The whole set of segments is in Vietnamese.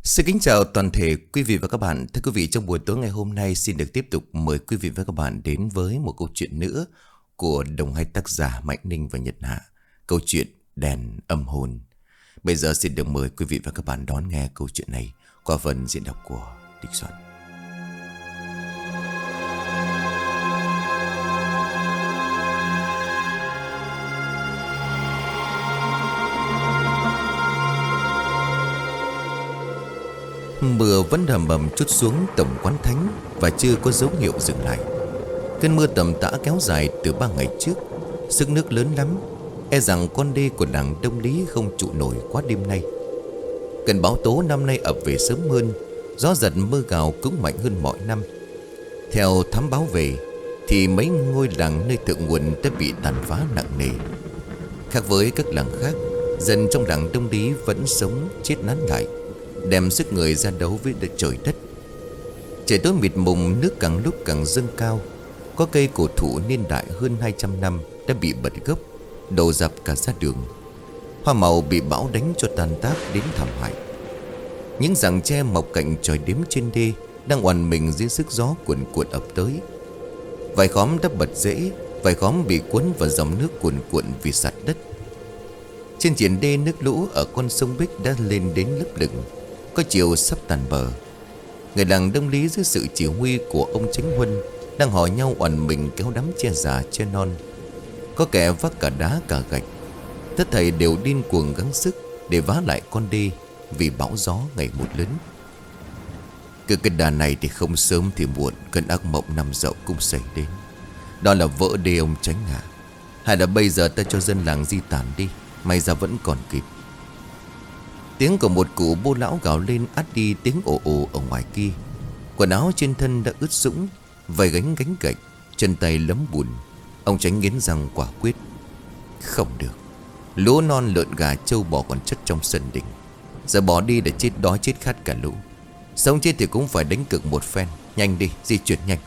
Xin kính chào toàn thể quý vị và các bạn. Thưa quý vị, trong buổi tối ngày hôm nay xin được tiếp tục mời quý vị và các bạn đến với một câu chuyện nữa của đồng hai tác giả Mạnh Ninh và Nhật Hạ. Câu chuyện Đèn Âm Hồn. Bây giờ xin được mời quý vị và các bạn đón nghe câu chuyện này qua phần diễn đọc của Địch Soạn. Mưa vẫn hầm hầm trút xuống tổng quán thánh và chưa có dấu hiệu dừng lại. Cơn mưa tầm tã kéo dài từ 3 ngày trước. Sức nước lớn lắm, e rằng con đê của làng Đông Lý không trụ nổi quá đêm nay. Cơn bão tố năm nay ập về sớm hơn, gió giật mưa gào cũng mạnh hơn mọi năm. Theo thám báo về thì mấy ngôi làng nơi thượng nguồn đã bị tàn phá nặng nề. Khác với các làng khác, dân trong làng Đông Lý vẫn sống chết nán lại, đem sức người ra đấu với trời đất. Trời tối mịt mùng, nước càng lúc càng dâng cao. Có cây cổ thụ niên đại hơn 200 năm đã bị bật gốc, đổ dập cả ra đường. Hoa màu bị bão đánh cho tàn tác đến thảm hại. Những giằng tre mọc cạnh chòi đếm trên đê đang oằn mình dưới sức gió cuồn cuộn ập tới. Vài khóm đã bật rễ, vài khóm bị cuốn vào dòng nước cuồn cuộn vì sạt đất. Trên triển đê, nước lũ ở con sông Bích đã lên đến lấp lửng, có chiều sắp tàn bờ. Người làng Đông Lý dưới sự chỉ huy của ông Chánh Huân đang hò nhau oằn mình kéo đám tre già tre non. Có kẻ vác cả đá cả gạch. Tất thảy đều điên cuồng gắng sức để vá lại con đê vì bão gió ngày một lớn. Cứ cái đà này thì không sớm thì muộn, cơn ác mộng năm Dậu cũng xảy đến. Đó là vỡ đê ông Chánh à. Hay là bây giờ ta cho dân làng di tản đi, may ra vẫn còn kịp. Tiếng của một cụ bô lão gào lên át đi tiếng ồ ồ ở ngoài kia. Quần áo trên thân đã ướt sũng, vầy gánh gạch, chân tay lấm bùn. Ông Chánh nghiến răng quả quyết: không được. Lúa non lợn gà trâu bò còn chất trong sân đình, giờ bỏ đi để chết đói chết khát cả lũ. Sống chết thì cũng phải đánh cực một phen. Nhanh đi, di chuyển nhanh.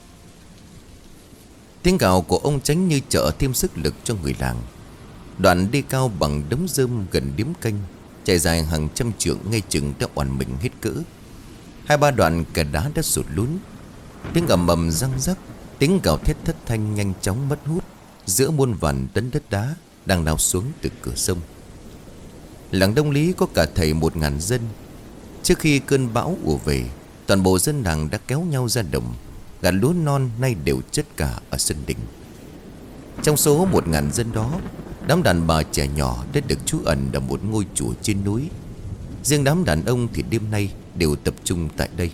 Tiếng gào của ông Chánh như trợ thêm sức lực cho người làng. Đoạn đê cao bằng đống rơm gần điếm canh, chạy dài hàng trăm trượng, ngay chừng đã oằn mình hết cỡ. 2-3 đoạn kè đá đã sụt lún. Tiếng ầm ầm răng rắc, tiếng gào thét thất thanh nhanh chóng mất hút giữa muôn vàn tấn đất đá đang lao xuống từ cửa sông. Làng Đông Lý có cả thầy 1000 dân. Trước khi cơn bão ùa về, toàn bộ dân làng đã kéo nhau ra đồng. Gặt lúa non nay đều chất cả ở sân đình. Trong số 1000 dân đó, đám đàn bà trẻ nhỏ đã được trú ẩn ở một ngôi chùa trên núi. Riêng đám đàn ông thì đêm nay đều tập trung tại đây.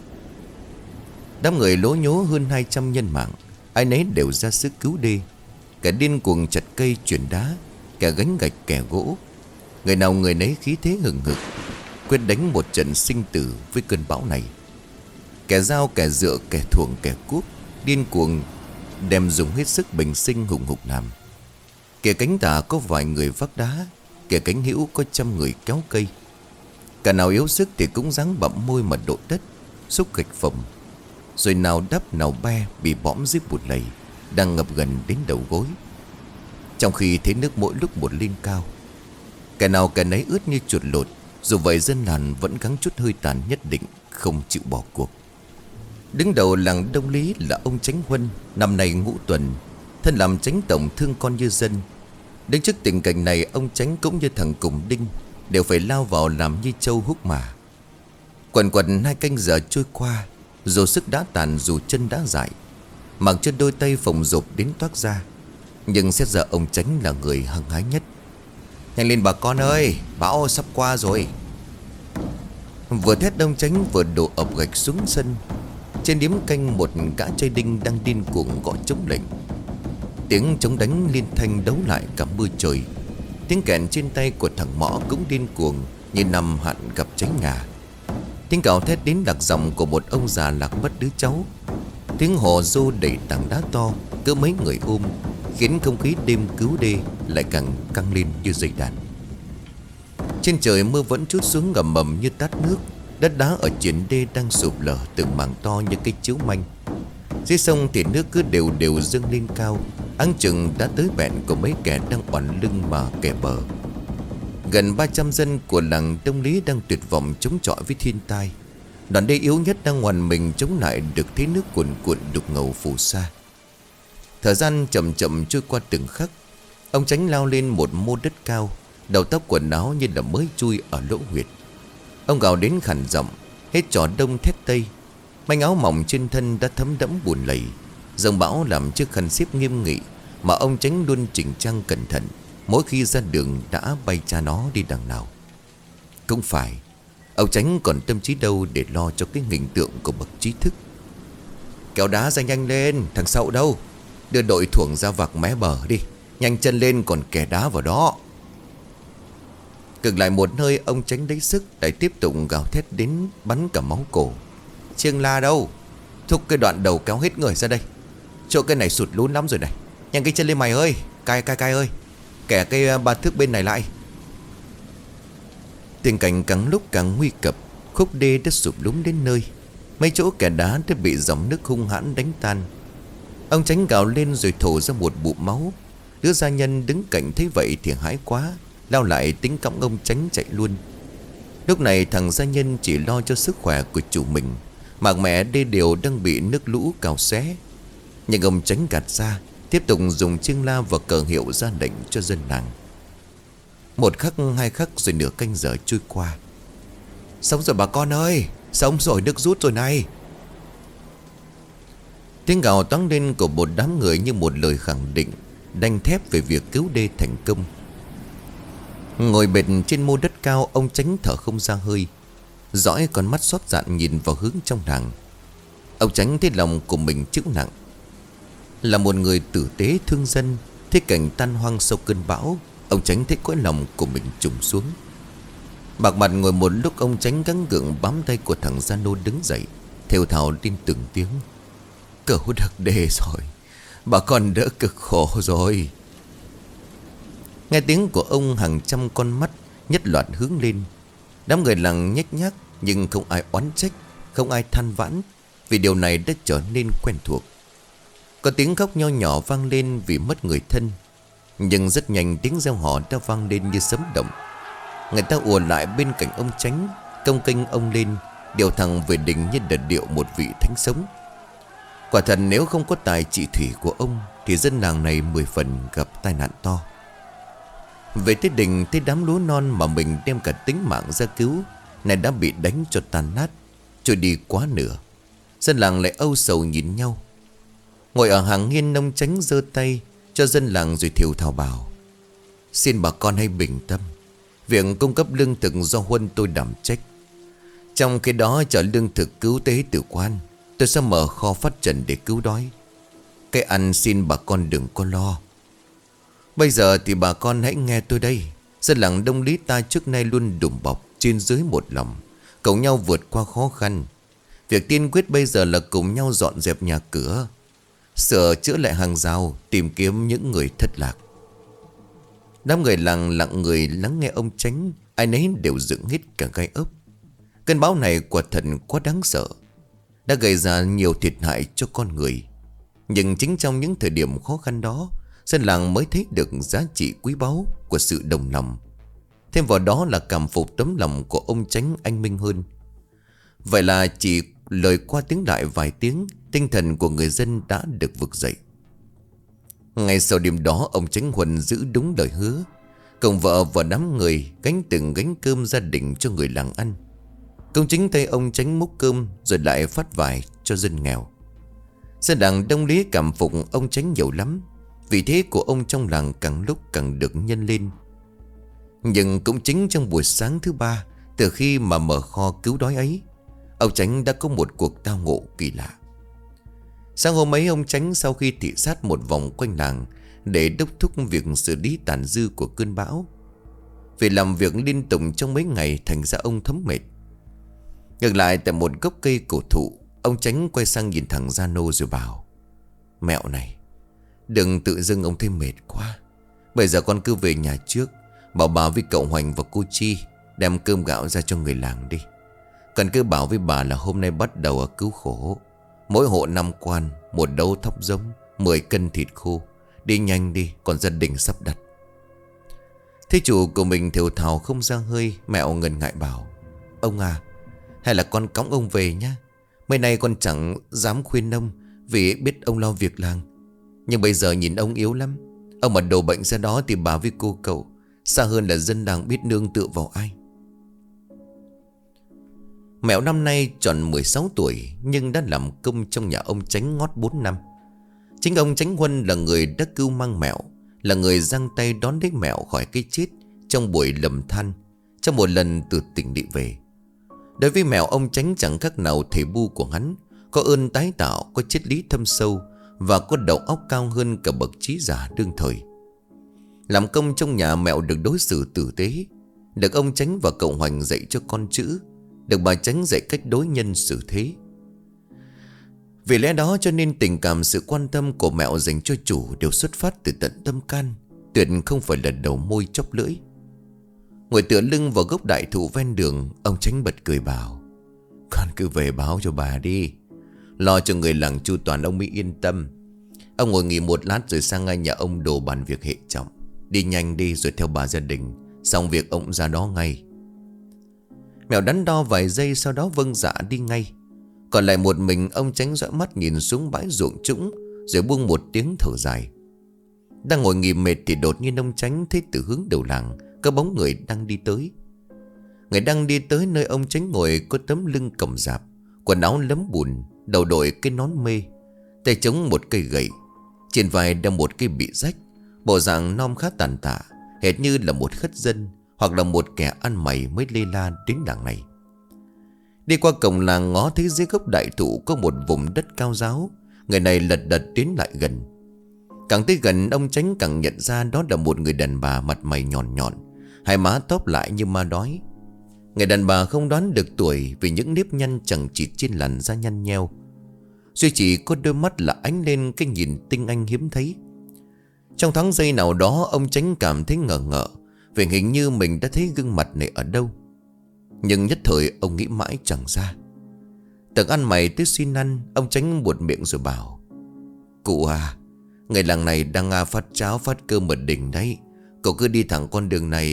Đám người lố nhố hơn 200 nhân mạng, ai nấy đều ra sức cứu đê. Kẻ điên cuồng chặt cây chuyển đá, kẻ gánh gạch kẻ gỗ. Người nào người nấy khí thế hừng hực, quyết đánh một trận sinh tử với cơn bão này. Kẻ dao kẻ dựa kẻ thuồng kẻ cuốc, điên cuồng đem dùng hết sức bình sinh hùng hục làm. Kẻ cánh tả có vài người vác đá, kẻ cánh hữu có 100 người kéo cây. Cả nào yếu sức thì cũng ráng bặm môi mà độ đất, xúc gạch phẩm. Rồi nào đắp nào be bị bõm dưới bùn lầy đang ngập gần đến đầu gối. Trong khi thế nước mỗi lúc một lên cao, kẻ nào kẻ nấy ướt như chuột lột. Dù vậy dân làng vẫn gắng chút hơi tàn nhất định, không chịu bỏ cuộc. Đứng đầu làng Đông Lý là ông Chánh Huân, năm nay ngũ tuần, thân làm chánh tổng thương con như dân. Đứng trước tình cảnh này, ông Chánh cũng như thằng Cùng Đinh đều phải lao vào làm như trâu húc mả. Quần quần 2 canh giờ trôi qua, dù sức đã tàn, dù chân đã dại, mặc cho đôi tay phồng rộp đến toát ra, nhưng xét ra ông Chánh là người hăng hái nhất. Nhanh lên bà con ơi, bão sắp qua rồi. Vừa thét ông Chánh vừa đổ ập gạch xuống sân. Trên điếm canh một gã chơi đinh đang điên cuồng gõ trống lệnh. Tiếng trống đánh liên thanh đấu lại cả mưa trời. Tiếng kèn trên tay của thằng Mõ cũng điên cuồng như năm hạn gặp cháy nhà. Tiếng cào thét đến đặc giọng của một ông già lạc mất đứa cháu. Tiếng hò rô đẩy tảng đá to cỡ mấy người ôm, khiến không khí đêm cứu đê lại càng căng lên như dây đàn. Trên trời mưa vẫn trút xuống ngầm mầm như tát nước. Đất đá ở triển đê đang sụp lở từng mảng to như cây chiếu manh. Dưới sông thì nước cứ đều đều dâng lên cao, áng chừng đã tới bẹn của mấy kẻ đang oằn lưng mà kẻ bờ. Gần 300 dân của làng Đông Lý đang tuyệt vọng chống chọi với thiên tai. Đoàn đê yếu nhất đang ngoằn mình chống lại được thế nước cuồn cuộn đục ngầu phù sa. Thời gian chậm chậm trôi qua từng khắc. Ông Chánh lao lên một mô đất cao, đầu tóc quần áo như là mới chui ở lỗ huyệt. Ông gào đến khản giọng, hết trò đông thét tây. Manh áo mỏng trên thân đã thấm đẫm bùn lầy. Dòng bão làm chiếc khăn xếp nghiêm nghị mà ông Chánh luôn chỉnh trang cẩn thận mỗi khi ra đường đã bay cha nó đi đằng nào. Cũng phải, ông Chánh còn tâm trí đâu để lo cho cái hình tượng của bậc trí thức. Kéo đá ra nhanh lên, thằng Sậu đâu? Đưa đội thuồng ra vạc mé bờ đi. Nhanh chân lên còn kẻ đá vào đó. Cực lại một hơi, ông Chánh lấy sức lại tiếp tục gào thét đến bắn cả máu cổ. Chiêng la đâu? Thúc cái đoạn đầu kéo hết người ra đây. Chỗ cái này sụt lún lắm rồi này. Nhanh cái chân lên mày ơi. Cai ơi. Kẻ cây 3 thước bên này lại. Tình cảnh càng lúc càng nguy cấp. Khúc đê đã sụp lún đến nơi. Mấy chỗ kẻ đá đã bị dòng nước hung hãn đánh tan. Ông Chánh gào lên rồi thổ ra một bụng máu. Đứa gia nhân đứng cạnh thấy vậy thì hãi quá, lao lại tính cõng ông Chánh chạy luôn. Lúc này thằng gia nhân chỉ lo cho sức khỏe của chủ mình, mà mẹ đê điều đang bị nước lũ cào xé. Nhưng ông Chánh gạt ra, tiếp tục dùng chiêng la và cờ hiệu ra lệnh cho dân làng. Một khắc, hai khắc rồi nửa canh giờ trôi qua. Sống rồi bà con ơi, sống rồi, nước rút rồi này. Tiếng gào toáng lên của một đám người như một lời khẳng định đanh thép về việc cứu đê thành công. Ngồi bệt trên mô đất cao, ông Chánh thở không ra hơi, dõi con mắt xót dạn nhìn vào hướng trong làng. Ông Chánh thấy lòng của mình chịu nặng. Là một người tử tế thương dân, thấy cảnh tan hoang sau cơn bão, ông Chánh thấy cõi lòng của mình trùng xuống. Bạc mặt ngồi một lúc, ông Chánh gắng gượng bám tay của thằng Gia Nô đứng dậy, thều thào lên từng tiếng. Cứu được đê rồi, bà con đỡ cực khổ rồi. Nghe tiếng của ông, hàng trăm con mắt nhất loạt hướng lên. Đám người làng nhếch nhác, nhưng không ai oán trách, không ai than vãn, vì điều này đã trở nên quen thuộc. Có tiếng khóc nho nhỏ vang lên vì mất người thân, nhưng rất nhanh tiếng reo hò đã vang lên như sấm động. Người ta ùa lại bên cạnh ông Chánh, cong kênh ông lên, điều thằng về đình như đợt điệu một vị thánh sống. Quả thật nếu không có tài trị thủy của ông thì dân làng này 10 phần gặp tai nạn to. Về tới đình, thấy đám lúa non mà mình đem cả tính mạng ra cứu này đã bị đánh cho tàn nát, trôi đi quá nửa. Dân làng lại âu sầu nhìn nhau. Ngồi ở hàng nghiên, ông Chánh giơ tay cho dân làng rồi thều thào bảo: Xin bà con hãy bình tâm. Việc cung cấp lương thực do Huân tôi đảm trách. Trong khi đó chở lương thực cứu tế tử quan, tôi sẽ mở kho phát trần để cứu đói. Cái ăn xin bà con đừng có lo. Bây giờ thì bà con hãy nghe tôi đây. Dân làng Đông Lý ta trước nay luôn đùm bọc, trên dưới một lòng, cùng nhau vượt qua khó khăn. Việc tiên quyết bây giờ là cùng nhau dọn dẹp nhà cửa, sửa chữa lại hàng rào, tìm kiếm những người thất lạc. Đám người làng lặng người lắng nghe ông Chánh, ai nấy đều dựng hết cả gai ốc. Cơn bão này quả thật quá đáng sợ, đã gây ra nhiều thiệt hại cho con người. Nhưng chính trong những thời điểm khó khăn đó, dân làng mới thấy được giá trị quý báu của sự đồng lòng. Thêm vào đó là cảm phục tấm lòng của ông Chánh anh minh hơn. Vậy là chỉ lời qua tiếng lại vài tiếng, tinh thần của người dân đã được vực dậy. Ngay sau đêm đó, ông Chánh Huân giữ đúng lời hứa, cùng vợ và đám người gánh từng gánh cơm gia đình cho người làng ăn. Công chính tay ông Chánh múc cơm rồi lại phát vải cho dân nghèo. Dân làng Đông Lý cảm phục ông Chánh nhiều lắm, vị thế của ông trong làng càng lúc càng được nhân lên. Nhưng cũng chính trong buổi sáng thứ ba, từ khi mà mở kho cứu đói ấy, ông Chánh đã có một cuộc tao ngộ kỳ lạ. Sáng hôm ấy, ông Chánh sau khi thị sát một vòng quanh làng để đốc thúc việc xử lý tàn dư của cơn bão, vì làm việc liên tục trong mấy ngày thành ra ông thấm mệt. Ngược lại tại một gốc cây cổ thụ, ông Chánh quay sang nhìn thằng Gia Nô rồi bảo: Mẹo này, đừng tự dưng ông thấy mệt quá. Bây giờ con cứ về nhà trước, bảo bà với cậu Hoành và cô Chi đem cơm gạo ra cho người làng đi. Cần cứ bảo với bà là hôm nay bắt đầu ở cứu khổ. Mỗi hộ 5 quan, một đấu thóc giống, 10 cân thịt khô. Đi nhanh đi, còn gia đình sắp đặt. Thế chủ của mình thều thào không ra hơi. Mẹo ngần ngại bảo: Ông à, hay là con cõng ông về nhá. Mấy nay con chẳng dám khuyên ông, vì biết ông lo việc làng. Nhưng bây giờ nhìn ông yếu lắm. Ông mà đổ bệnh ra đó thì bà với cô cậu, xa hơn là dân làng biết nương tựa vào ai. Mẹo năm nay tròn 16 tuổi, nhưng đã làm công trong nhà ông Chánh ngót 4 năm. Chính ông Chánh Huân là người đã cưu mang Mẹo, là người giang tay đón lấy Mẹo khỏi cái chết trong buổi lầm than, trong một lần từ tỉnh địa về. Đối với Mẹo, ông Chánh chẳng khác nào thầy bu của hắn, có ơn tái tạo, có triết lý thâm sâu và có đầu óc cao hơn cả bậc trí giả đương thời. Làm công trong nhà, Mẹo được đối xử tử tế, được ông Chánh và cậu Hoành dạy cho con chữ, được bà Chánh dạy cách đối nhân xử thế. Vì lẽ đó cho nên tình cảm, sự quan tâm của Mẹo dành cho chủ đều xuất phát từ tận tâm can, tuyệt không phải là đầu môi chóp lưỡi. Ngồi tựa lưng vào gốc đại thụ ven đường, ông Chánh bật cười bảo: Con cứ về báo cho bà đi, lo cho người làng chu toàn ông mới yên tâm. Ông ngồi nghỉ một lát rồi sang ngay nhà ông đồ bàn việc hệ trọng. Đi nhanh đi rồi theo bà gia đình, xong việc ông ra đó ngay. Mẹo đắn đo vài giây, sau đó vâng dạ đi ngay. Còn lại một mình, ông Chánh dõi mắt nhìn xuống bãi ruộng trũng, rồi buông một tiếng thở dài. Đang ngồi nghỉ mệt thì đột nhiên ông Chánh thấy từ hướng đầu làng có bóng người đang đi tới. Người đang đi tới nơi ông Chánh ngồi có tấm lưng còng rạp, quần áo lấm bùn, đầu đội cái nón mê, tay chống một cây gậy, trên vai đeo một cây bị rách, bộ dạng non khá tàn tạ, hệt như là một khất dân hoặc là một kẻ ăn mày mới lê la đến làng này. Đi qua cổng làng, ngó thấy dưới gốc đại thụ có một vùng đất cao ráo. Người này lật đật tiến lại gần. Càng tới gần, ông Chánh càng nhận ra đó là một người đàn bà mặt mày nhọn nhọn, hai má tóp lại như ma đói. Người đàn bà không đoán được tuổi vì những nếp nhăn chẳng chịt trên làn da nhăn nheo, duy chỉ có đôi mắt là ánh lên cái nhìn tinh anh hiếm thấy. Trong thoáng giây nào đó, ông Chánh cảm thấy ngờ ngợ, vì hình như mình đã thấy gương mặt này ở đâu. Nhưng nhất thời ông nghĩ mãi chẳng ra. Tưởng ăn mày tới xin ăn, ông Chánh buột miệng rồi bảo: Cụ à, người làng này đang phát cháo phát cơm ở đỉnh đấy. Cậu cứ đi thẳng con đường này.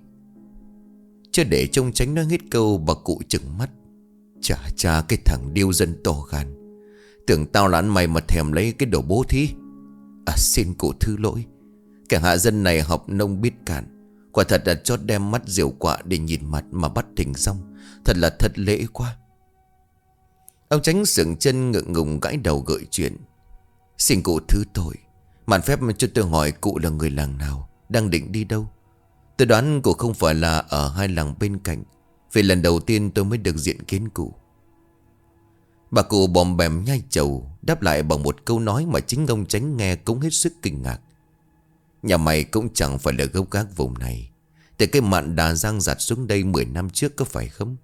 Chưa để trông Chánh nói hết câu, bà cụ trừng mắt: Chà cái thằng điêu dân to gan, tưởng tao là ăn mày mà thèm lấy cái đồ bố thí. Xin cụ thứ lỗi. Kẻ hạ dân này học nông biết cạn, quả thật là chót đem mắt diều quạ để nhìn mặt mà bắt thình xong. Thật là thật lễ quá. Ông Chánh sững chân ngượng ngùng gãi đầu gợi chuyện: Xin cụ thứ tội, mạn phép cho tôi hỏi cụ là người làng nào, đang định đi đâu? Tôi đoán cụ không phải là ở hai làng bên cạnh, vì lần đầu tiên tôi mới được diện kiến cụ. Bà cụ bòm bèm nhai trầu, đáp lại bằng một câu nói mà chính ông Chánh nghe cũng hết sức kinh ngạc: Nhà mày cũng chẳng phải là gốc gác vùng này, từ cái mạn Đà Giang giặt xuống đây 10 năm trước, có phải không?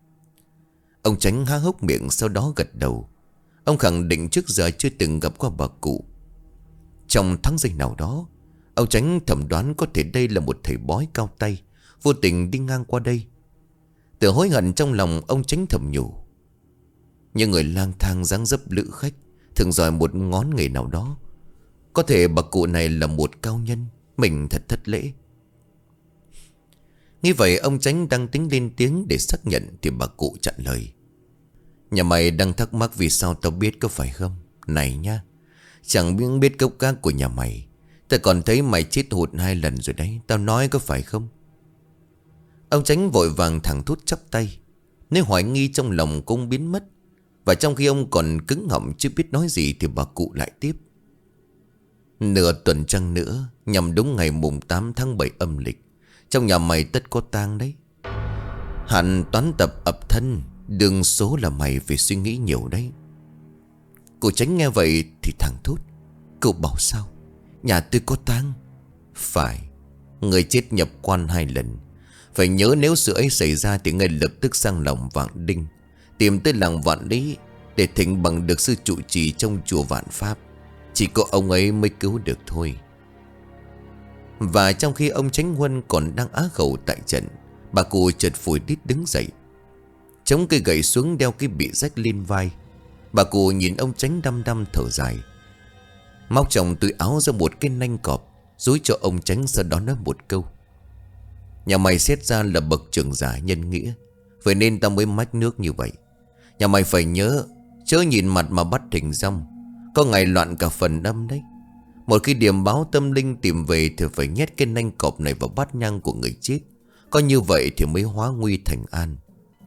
Ông Chánh há hốc miệng, sau đó gật đầu. Ông khẳng định trước giờ chưa từng gặp qua bà cụ. Trong tháng giây nào đó, ông Chánh thẩm đoán có thể đây là một thầy bói cao tay vô tình đi ngang qua đây. Tự hối hận trong lòng, ông Chánh thầm nhủ: Những người lang thang dáng dấp lữ khách thường giỏi một ngón nghề nào đó. Có thể bà cụ này là một cao nhân, mình thật thất lễ. Như vậy ông Chánh đang tính lên tiếng để xác nhận thì bà cụ chặn lời: Nhà mày đang thắc mắc vì sao tao biết, có phải không? Này nhá, chẳng biết gốc gác của nhà mày, tao còn thấy mày chết hụt 2 lần rồi đấy, tao nói có phải không? Ông Chánh vội vàng thẳng thốt chắp tay. Nếu hoài nghi trong lòng cũng biến mất. Và trong khi ông còn cứng họng chưa biết nói gì thì bà cụ lại tiếp: Nửa tuần trăng nữa, nhằm đúng ngày mùng 8 tháng 7 âm lịch, trong nhà mày tất có tang đấy. Hạn toán tập ập thân, đương số là mày phải suy nghĩ nhiều đấy. Cô Chánh nghe vậy thì thẳng thốt: Cậu bảo sao? Nhà tôi có tang? Phải, người chết nhập quan 2 lần. Phải nhớ nếu sự ấy xảy ra thì ngay lập tức sang lòng Vạn Đinh, tìm tới làng Vạn Lý để thỉnh bằng được sư trụ trì trong chùa Vạn Pháp. Chỉ có ông ấy mới cứu được thôi. Và trong khi ông Chánh Huân còn đang á khẩu tại trận, bà cụ chợt phủi đít đứng dậy, chống cây gậy xuống, đeo cái bị rách lên vai. Bà cụ nhìn ông Chánh đăm đăm thở dài, móc trong túi áo ra một cái nanh cọp, dúi cho ông Chánh, sau đó nói một câu: Nhà mày xét ra là bậc trưởng giả nhân nghĩa, vậy nên tao mới mách nước như vậy. Nhà mày phải nhớ, chớ nhìn mặt mà bắt thỉnh rong, có ngày loạn cả phần âm đấy. Một khi điểm báo tâm linh tìm về thì phải nhét cái nanh cọp này vào bát nhang của người chết. Có như vậy thì mới hóa nguy thành an.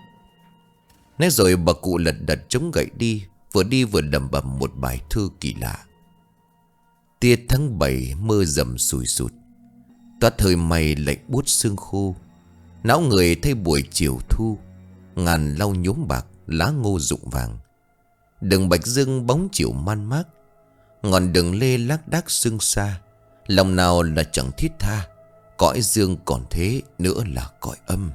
Nói rồi bà cụ lật đật chống gậy đi vừa lẩm bẩm một bài thơ kỳ lạ. Tiết tháng 7 mưa dầm sùi sụt, toát hơi mây lạnh buốt sương khô. Não người thay buổi chiều thu, ngàn lau nhuốm bạc lá ngô rụng vàng. Đường bạch dương bóng chiều man mác, ngọn đường lê lác đác sương xa. Lòng nào là chẳng thiết tha, cõi dương còn thế nữa là cõi âm.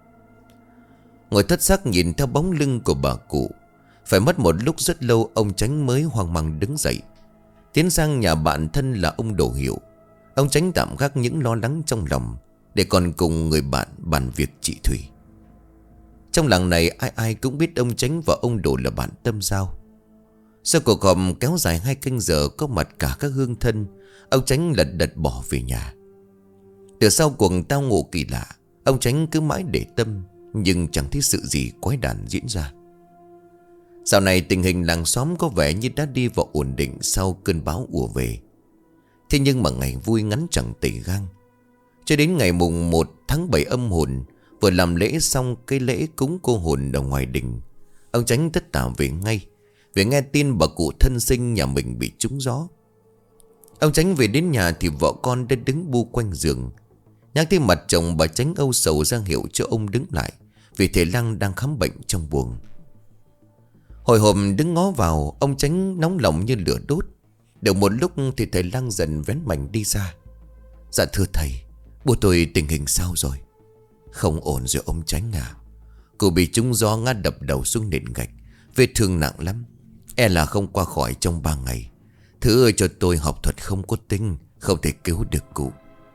Ngồi thất sắc nhìn theo bóng lưng của bà cụ. Phải mất một lúc rất lâu ông Chánh mới hoang mang đứng dậy, tiến sang nhà bạn thân là ông Đồ Hiệu. Ông Chánh tạm gác những lo lắng trong lòng để còn cùng người bạn bàn việc chị Thủy. Trong làng này ai ai cũng biết ông Chánh và ông Đồ là bạn tâm giao. Sau cuộc họp kéo dài 2 canh giờ có mặt cả các hương thân, ông Chánh lật đật bỏ về nhà. Từ sau cuộc tao ngộ kỳ lạ, ông Chánh cứ mãi để tâm, nhưng chẳng thấy sự gì quái đản diễn ra. Dạo này tình hình làng xóm có vẻ như đã đi vào ổn định sau cơn bão ùa về. Thế nhưng mà ngày vui ngắn chẳng tỉ gang. Cho đến ngày mùng 1 tháng 7 âm hồn, vừa làm lễ xong cái lễ cúng cô hồn ở ngoài đình, ông Chánh tất tả về ngay, vì nghe tin bà cụ thân sinh nhà mình bị trúng gió. Ông Chánh về đến nhà thì vợ con đã đứng bu quanh giường. Nhắc thấy mặt chồng, bà Chánh âu sầu ra hiệu cho ông đứng lại, vì thầy Lăng đang khám bệnh trong buồng. Hồi hộp đứng ngó vào, ông Chánh nóng lòng như lửa đốt. Được một lúc thì thầy Lăng dần vén mảnh đi ra. Dạ thưa thầy, bố tôi tình hình sao rồi? Không ổn rồi ông Chánh à. Cô bị trúng gió ngã đập đầu xuống nền gạch, vết thương nặng lắm, e là không qua khỏi trong 3 ngày. Thứ ơi cho tôi học thuật không có tinh, không thể cứu được cụ.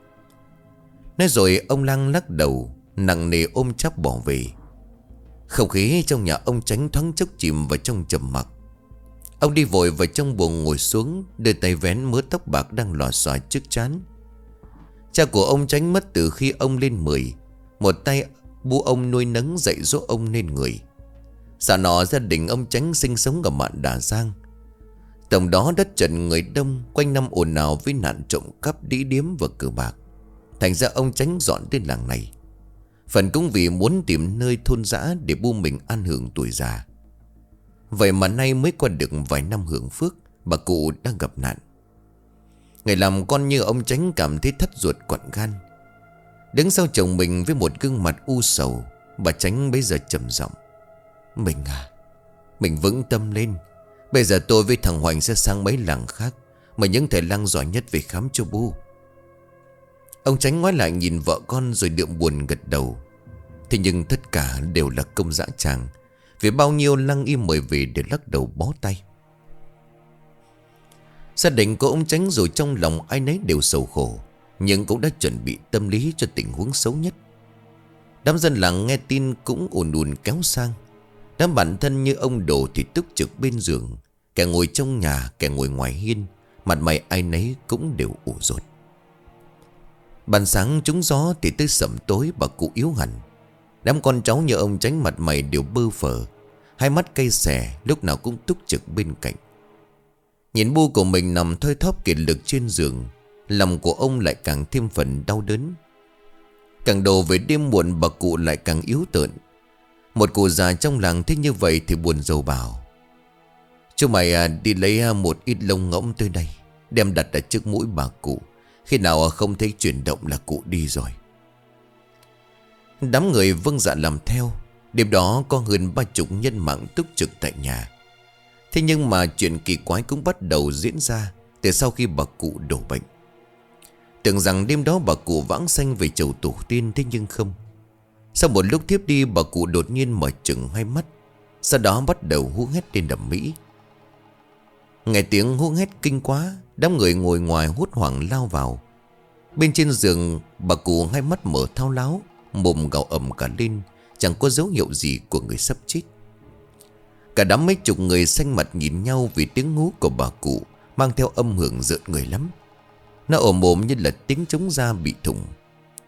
Nói rồi ông Lăng lắc đầu, nặng nề ôm chắp bỏ về. Không khí trong nhà ông Chánh thoáng chốc chìm vào trong trầm mặc. Ông đi vội vào trong buồng ngồi xuống, đưa tay vén mớ tóc bạc đang lòa xòa trước trán. Cha của ông Chánh mất từ khi ông lên 10. Một tay bu ông nuôi nấng dạy dỗ ông nên người. Dạo nọ gia đình ông Chánh sinh sống ở Mạn Đà Giang. Tổng đó đất trần người đông, quanh năm ồn ào với nạn trộm cắp, đĩ điếm và cờ bạc. Thành ra ông Chánh dọn đến làng này, phần cũng vì muốn tìm nơi thôn dã để bu mình an hưởng tuổi già. Vậy mà nay mới qua được vài năm hưởng phước, bà cụ đang gặp nạn. Người làm con như ông Chánh cảm thấy thắt ruột quặn gan. Đứng sau chồng mình với một gương mặt u sầu, bà Chánh bây giờ trầm giọng. Mình à, mình vững tâm lên. Bây giờ tôi với thằng Hoành sẽ sang mấy làng khác, mà những thầy Lăng giỏi nhất về khám cho bu. Ông Chánh ngoái lại nhìn vợ con rồi đượm buồn gật đầu. Thế nhưng tất cả đều là công dã tràng, vì bao nhiêu Lăng im mời về để lắc đầu bó tay. Gia đình của ông Chánh rồi trong lòng ai nấy đều sầu khổ, nhưng cũng đã chuẩn bị tâm lý cho tình huống xấu nhất. Đám dân làng nghe tin cũng ùn ùn kéo sang. Đám bạn thân như ông Đồ thì túc trực bên giường, kẻ ngồi trong nhà, kẻ ngồi ngoài hiên. Mặt mày ai nấy cũng đều ủ rột. Ban sáng trúng gió thì tới sẩm tối bà cụ yếu hẳn. Đám con cháu như ông Chánh mặt mày đều bơ phờ, hai mắt cay xè, lúc nào cũng túc trực bên cạnh. Nhìn bu của mình nằm thoi thóp kiệt lực trên giường, lòng của ông lại càng thêm phần đau đớn. Càng đổ về đêm muộn bà cụ lại càng yếu tợn. Một cụ già trong làng thích như vậy thì buồn rầu bảo. Chú mày đi lấy một ít lông ngỗng tới đây, đem đặt ở trước mũi bà cụ. Khi nào không thấy chuyển động là cụ đi rồi. Đám người vâng dạ làm theo. Đêm đó có hơn 30 nhân mạng túc trực tại nhà. Thế nhưng mà chuyện kỳ quái cũng bắt đầu diễn ra từ sau khi bà cụ đổ bệnh. Tưởng rằng đêm đó bà cụ vãng sanh về chầu tổ tiên, thế nhưng không. Sau một lúc thiếp đi, bà cụ đột nhiên mở chừng hai mắt, sau đó bắt đầu hú hét lên đầm mỹ. Nghe tiếng hú hét kinh quá, đám người ngồi ngoài hốt hoảng lao vào. Bên trên giường bà cụ hai mắt mở thao láo, mồm gào ầm cả lên, chẳng có dấu hiệu gì của người sắp chết. Cả đám mấy chục người xanh mặt nhìn nhau vì tiếng hú của bà cụ mang theo âm hưởng rợn người lắm. Nó ồm ồm như là tiếng trống da bị thủng.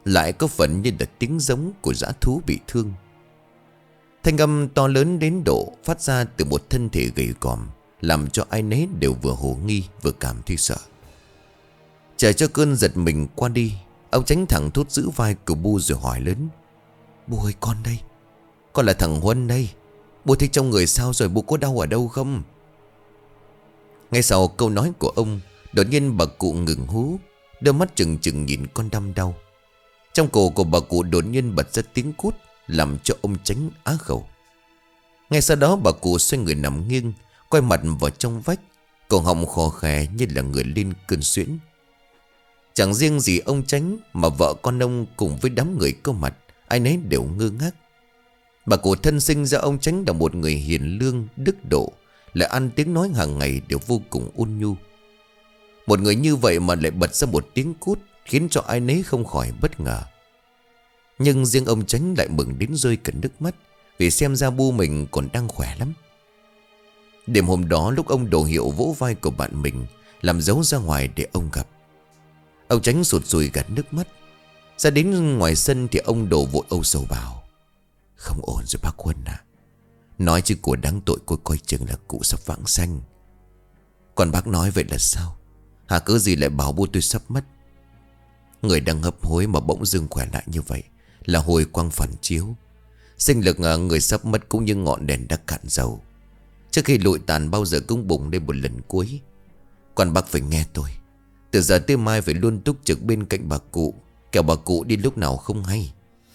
lại có phần như là tiếng giống của dã thú bị thương. Thanh âm to lớn đến độ phát ra từ một thân thể gầy còm, làm cho ai nấy đều vừa hồ nghi vừa cảm thấy sợ. Chờ cho cơn giật mình qua đi, ông Chánh thẳng thốt giữ vai của Bu rồi hỏi lớn: "Bu ơi, con đây. Con là thằng Huân đây. Bu thấy trong người sao rồi, bu có đau ở đâu không?" Ngay sau câu nói của ông, đột nhiên bà cụ ngừng hú, đôi mắt trừng trừng nhìn con đăm đau. Trong cổ của bà cụ đột nhiên bật ra tiếng cút, làm cho ông Chánh á khẩu. Ngay sau đó bà cụ xoay người nằm nghiêng, quay mặt vào trong vách, cổ họng khò khè như là người lên cơn suyễn. Chẳng riêng gì ông Chánh mà vợ con ông cùng với đám người có mặt, ai nấy đều ngơ ngác. Bà cụ thân sinh ra ông Chánh là một người hiền lương, đức độ, lại ăn tiếng nói hàng ngày đều vô cùng ôn nhu. Một người như vậy mà lại bật ra một tiếng cút, khiến cho ai nấy không khỏi bất ngờ. Nhưng riêng ông Chánh lại mừng đến rơi cả nước mắt, vì xem ra Bu mình còn đang khỏe lắm. Đêm hôm đó lúc ông đồ hiệu vỗ vai của bạn mình, làm dấu ra ngoài để ông gặp, ông Chánh sụt sùi gạt nước mắt. Ra đến ngoài sân thì ông đồ vội âu sầu bảo: "Không ổn rồi bác Huân à. Nói chứ của đáng tội cô coi chừng là cụ sắp vãng sanh. Còn bác nói vậy là sao? Hả cớ gì lại bảo Bu tôi sắp mất? Người đang hấp hối mà bỗng dưng khỏe lại như vậy là hồi quang phản chiếu. Sinh lực người sắp mất cũng như ngọn đèn đã cạn dầu. Trước khi lụi tàn bao giờ cũng bùng lên một lần cuối. Còn bác phải nghe tôi. Từ giờ tới mai phải luôn túc trực bên cạnh bà cụ, kẻo bà cụ đi lúc nào không hay."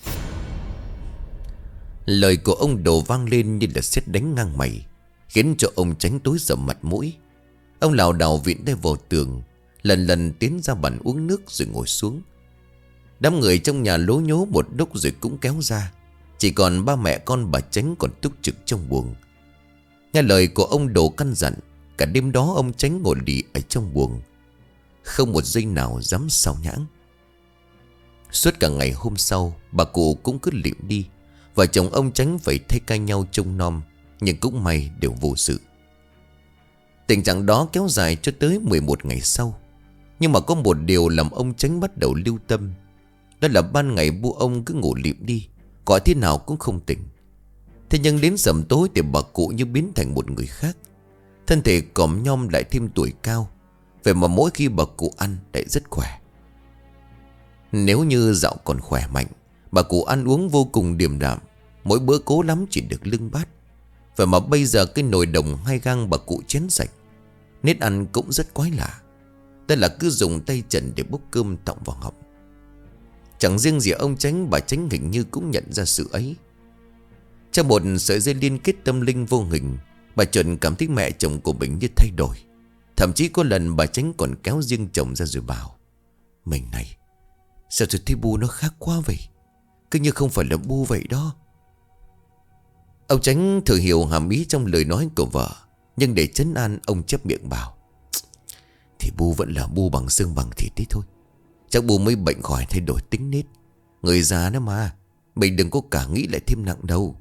Lời của ông đồ vang lên như là sét đánh ngang mày, khiến cho ông Chánh tối sầm mặt mũi. Ông lảo đảo vịn tay vào tường, lần lần tiến ra bàn uống nước rồi ngồi xuống. Đám người trong nhà lố nhố một lúc rồi cũng kéo ra. Chỉ còn ba mẹ con bà Chánh còn túc trực trong buồng. Nghe lời của ông đồ căn dặn, cả đêm đó ông Chánh ngồi lì ở trong buồng, không một giây nào dám sao nhãng. Suốt cả ngày hôm sau, bà cụ cũng cứ lịm đi. Vợ chồng ông Chánh phải thay ca nhau trông nom, nhưng cũng may đều vô sự. Tình trạng đó kéo dài cho tới 11 ngày sau. Nhưng mà có một điều làm ông Chánh bắt đầu lưu tâm. Đó là ban ngày Bu ông cứ ngủ lịm đi, gọi thế nào cũng không tỉnh. Thế nhưng đến rằm tối thì bà cụ như biến thành một người khác. Thân thể còm nhom lại thêm tuổi cao, vậy mà mỗi khi bà cụ ăn lại rất khỏe. Nếu như dạo còn khỏe mạnh, bà cụ ăn uống vô cùng điềm đạm, mỗi bữa cố lắm chỉ được lưng bát. Vậy mà bây giờ cái nồi đồng 2 gang bà cụ chén sạch. Nết ăn cũng rất quái lạ, tức là cứ dùng tay trần để bốc cơm tọng vào họng. Chẳng riêng gì ông Chánh, bà Chánh hình như cũng nhận ra sự ấy. Trong một sợi dây liên kết tâm linh vô hình, bà Chuẩn cảm thấy mẹ chồng của mình như thay đổi. Thậm chí có lần bà Chánh còn kéo riêng chồng ra rồi bảo: "Mình này, sao tôi thấy Bu nó khác quá vậy? Cứ như không phải là Bu vậy đó." Ông Chánh thử hiểu hàm ý trong lời nói của vợ, nhưng để trấn an ông chép miệng bảo: "Thì Bu vẫn là Bu bằng xương bằng thịt đấy thôi. Chắc Bu mới bệnh khỏi thay đổi tính nết. Người già đó mà, mình đừng có cả nghĩ lại thêm nặng đâu."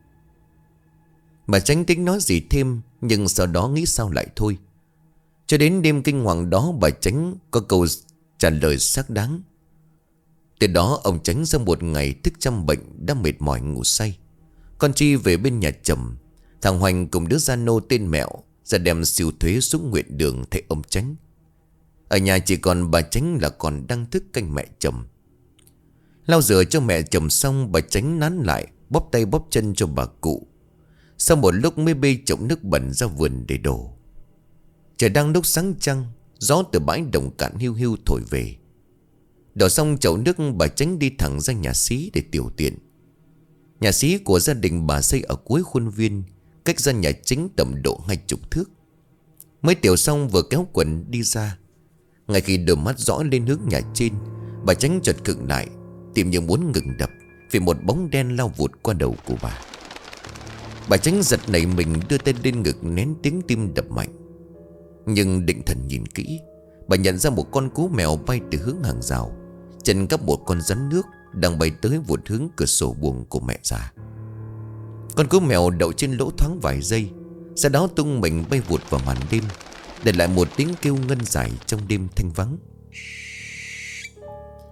Bà Chánh tính nói gì thêm, nhưng sau đó nghĩ sao lại thôi. Cho đến đêm kinh hoàng đó, bà Chánh có câu trả lời xác đáng. Từ đó ông Chánh sau một ngày thức chăm bệnh đã mệt mỏi ngủ say. Con Chi về bên nhà chồng. Thằng Hoành cùng đứa gia nô tên Mẹo ra đem siêu thuế xuống nguyện đường thay ông Chánh. Ở nhà chỉ còn bà Chánh là còn đang thức canh mẹ chồng. Lau rửa cho mẹ chồng xong, bà Chánh nán lại bóp tay bóp chân cho bà cụ. Sau một lúc mới bê chậu nước bẩn ra vườn để đổ. Trời đang lúc sáng trăng, gió từ bãi đồng cạn hiu hiu thổi về. Đổ xong chậu nước, bà Chánh đi thẳng ra nhà xí để tiểu tiện. Nhà xí của gia đình bà xây ở cuối khuôn viên, cách ra nhà chính tầm độ 20 thước. Mới tiểu xong vừa kéo quần đi ra, ngay khi đôi mắt dõi lên hướng nhà trên, bà Chánh chợt khựng lại, tìm như muốn ngừng đập, vì một bóng đen lao vụt qua đầu của bà. Bà Chánh giật nảy mình, đưa tay lên ngực nén tiếng tim đập mạnh. Nhưng định thần nhìn kỹ, bà nhận ra một con cú mèo bay từ hướng hàng rào, chân cắp một con rắn nước đang bay tới vụt hướng cửa sổ buồng của mẹ già. Con cú mèo đậu trên lỗ thoáng vài giây, sau đó tung mình bay vụt vào màn đêm, để lại một tiếng kêu ngân dài trong đêm thanh vắng.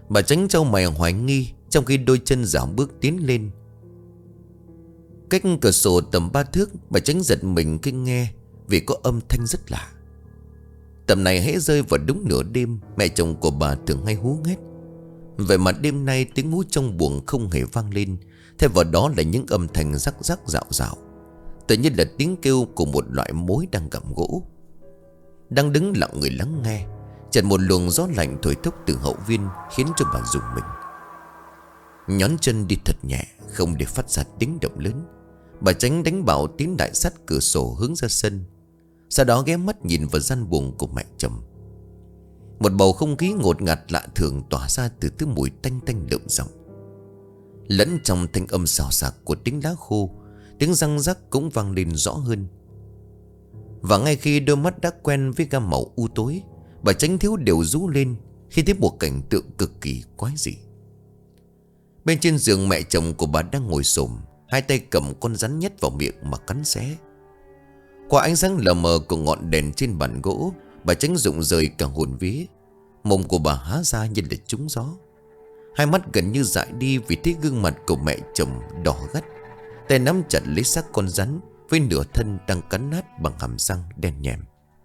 Bà Chánh trao mày hoài nghi, trong khi đôi chân dạo bước tiến lên. Cách cửa sổ tầm 3 thước, bà Chánh giật mình khi nghe vì có âm thanh rất lạ. Tầm này hễ rơi vào đúng nửa đêm, mẹ chồng của bà thường hay hú hét. Vậy mà đêm nay tiếng hú trong buồng không hề vang lên. Thay vào đó là những âm thanh rắc rắc rạo rạo, tự nhiên là tiếng kêu của một loại mối đang gặm gỗ. Đang đứng lặng người lắng nghe, chợt một luồng gió lạnh thổi thốc từ hậu viên khiến cho bà rùng mình. Nhón chân đi thật nhẹ, không để phát ra tiếng động lớn. Bà Chánh đánh bảo tiến đại sát cửa sổ hướng ra sân. Sau đó ghé mắt nhìn vào gian buồng của mẹ chồng. Một bầu không khí ngột ngạt lạ thường tỏa ra từ thứ mùi tanh tanh đậm giọng. Lẫn trong thanh âm xào xạc của tiếng lá khô, tiếng răng rắc cũng vang lên rõ hơn. Và ngay khi đôi mắt đã quen với gam màu u tối, bà Chánh thiếu đều rú lên khi thấy một cảnh tượng cực kỳ quái dị. Bên trên giường mẹ chồng của bà đang ngồi xổm, hai tay cầm con rắn nhét vào miệng mà cắn xé. Qua ánh sáng lờ mờ của ngọn đèn trên bàn gỗ, bà Chánh rụng rời cả hồn vía. Mồm của bà há ra như là trúng gió. Hai mắt gần như dại đi vì thấy gương mặt của mẹ chồng đỏ gắt, tay nắm chặt lấy xác con rắn với nửa thân đang cắn nát bằng hàm răng đen nhèm.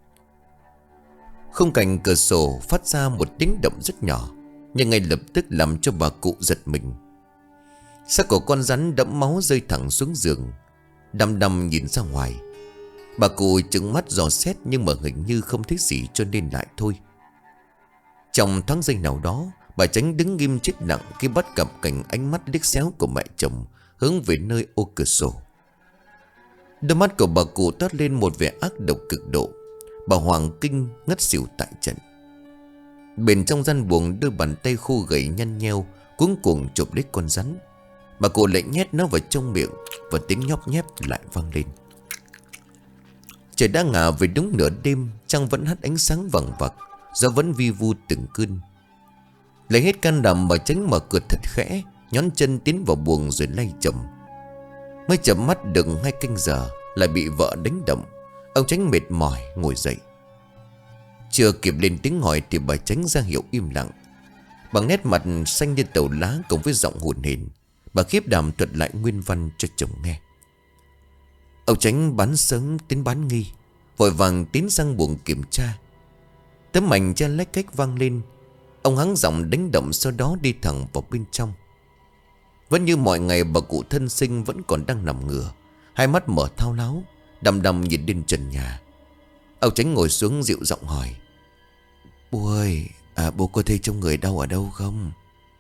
Khung cảnh cửa sổ phát ra một tiếng động rất nhỏ, nhưng ngay lập tức làm cho bà cụ giật mình. Xác của con rắn đẫm máu rơi thẳng xuống giường. Đăm đăm nhìn ra ngoài, bà cụ trừng mắt dò xét nhưng mà hình như không thấy gì cho nên lại thôi. Trong thoáng giây nào đó, bà Chánh đứng nghiêm chết lặng khi bắt gặp cảnh ánh mắt liếc xéo của mẹ chồng hướng về nơi ô cửa sổ. Đôi mắt của bà cụ toát lên một vẻ ác độc cực độ. Bà hoàng kinh ngất xỉu tại trận. Bên trong gian buồng, đôi bàn tay khô gầy nhăn nheo cuống cuồng chụp lấy con rắn. Bà cụ lại nhét nó vào trong miệng và tiếng nhóp nhép lại vang lên. Trời đã ngả về đúng nửa đêm, trăng vẫn hắt ánh sáng vằng vặc, gió vẫn vi vu từng cơn. Lấy hết can đảm, bà Chánh mở cửa thật khẽ, nhón chân tiến vào buồng rồi lay chồng. Mới chợp mắt được 2 canh giờ lại bị vợ đánh động. Ông Chánh mệt mỏi ngồi dậy. Chưa kịp lên tiếng hỏi thì bà Chánh ra hiệu im lặng. Bằng nét mặt xanh như tàu lá cùng với giọng hồn hển, bà khiếp đảm thuật lại nguyên văn cho chồng nghe. Ông Chánh bán sớm đến bán nghi, vội vàng tiến sang buồng kiểm tra. Tấm mảnh che lách cách vang lên. Ông hắng giọng đánh động, sau đó đi thẳng vào bên trong. Vẫn như mọi ngày, bà cụ thân sinh vẫn còn đang nằm ngửa, hai mắt mở thao láo, đăm đăm nhìn lên trần nhà. Ông Chánh ngồi xuống dịu giọng hỏi: "Bố ơi, bố có thấy trong người đau ở đâu không?"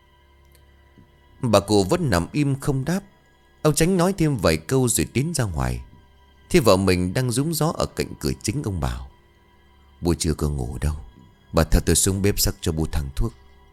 Bà cụ vẫn nằm im không đáp. Ông Chánh nói thêm vài câu rồi tiến ra ngoài. Thì vợ mình đang rúm gió ở cạnh cửa chính, ông bảo: "Bố chưa có ngủ đâu, bà theo tôi xuống bếp sắc cho bố thang thuốc."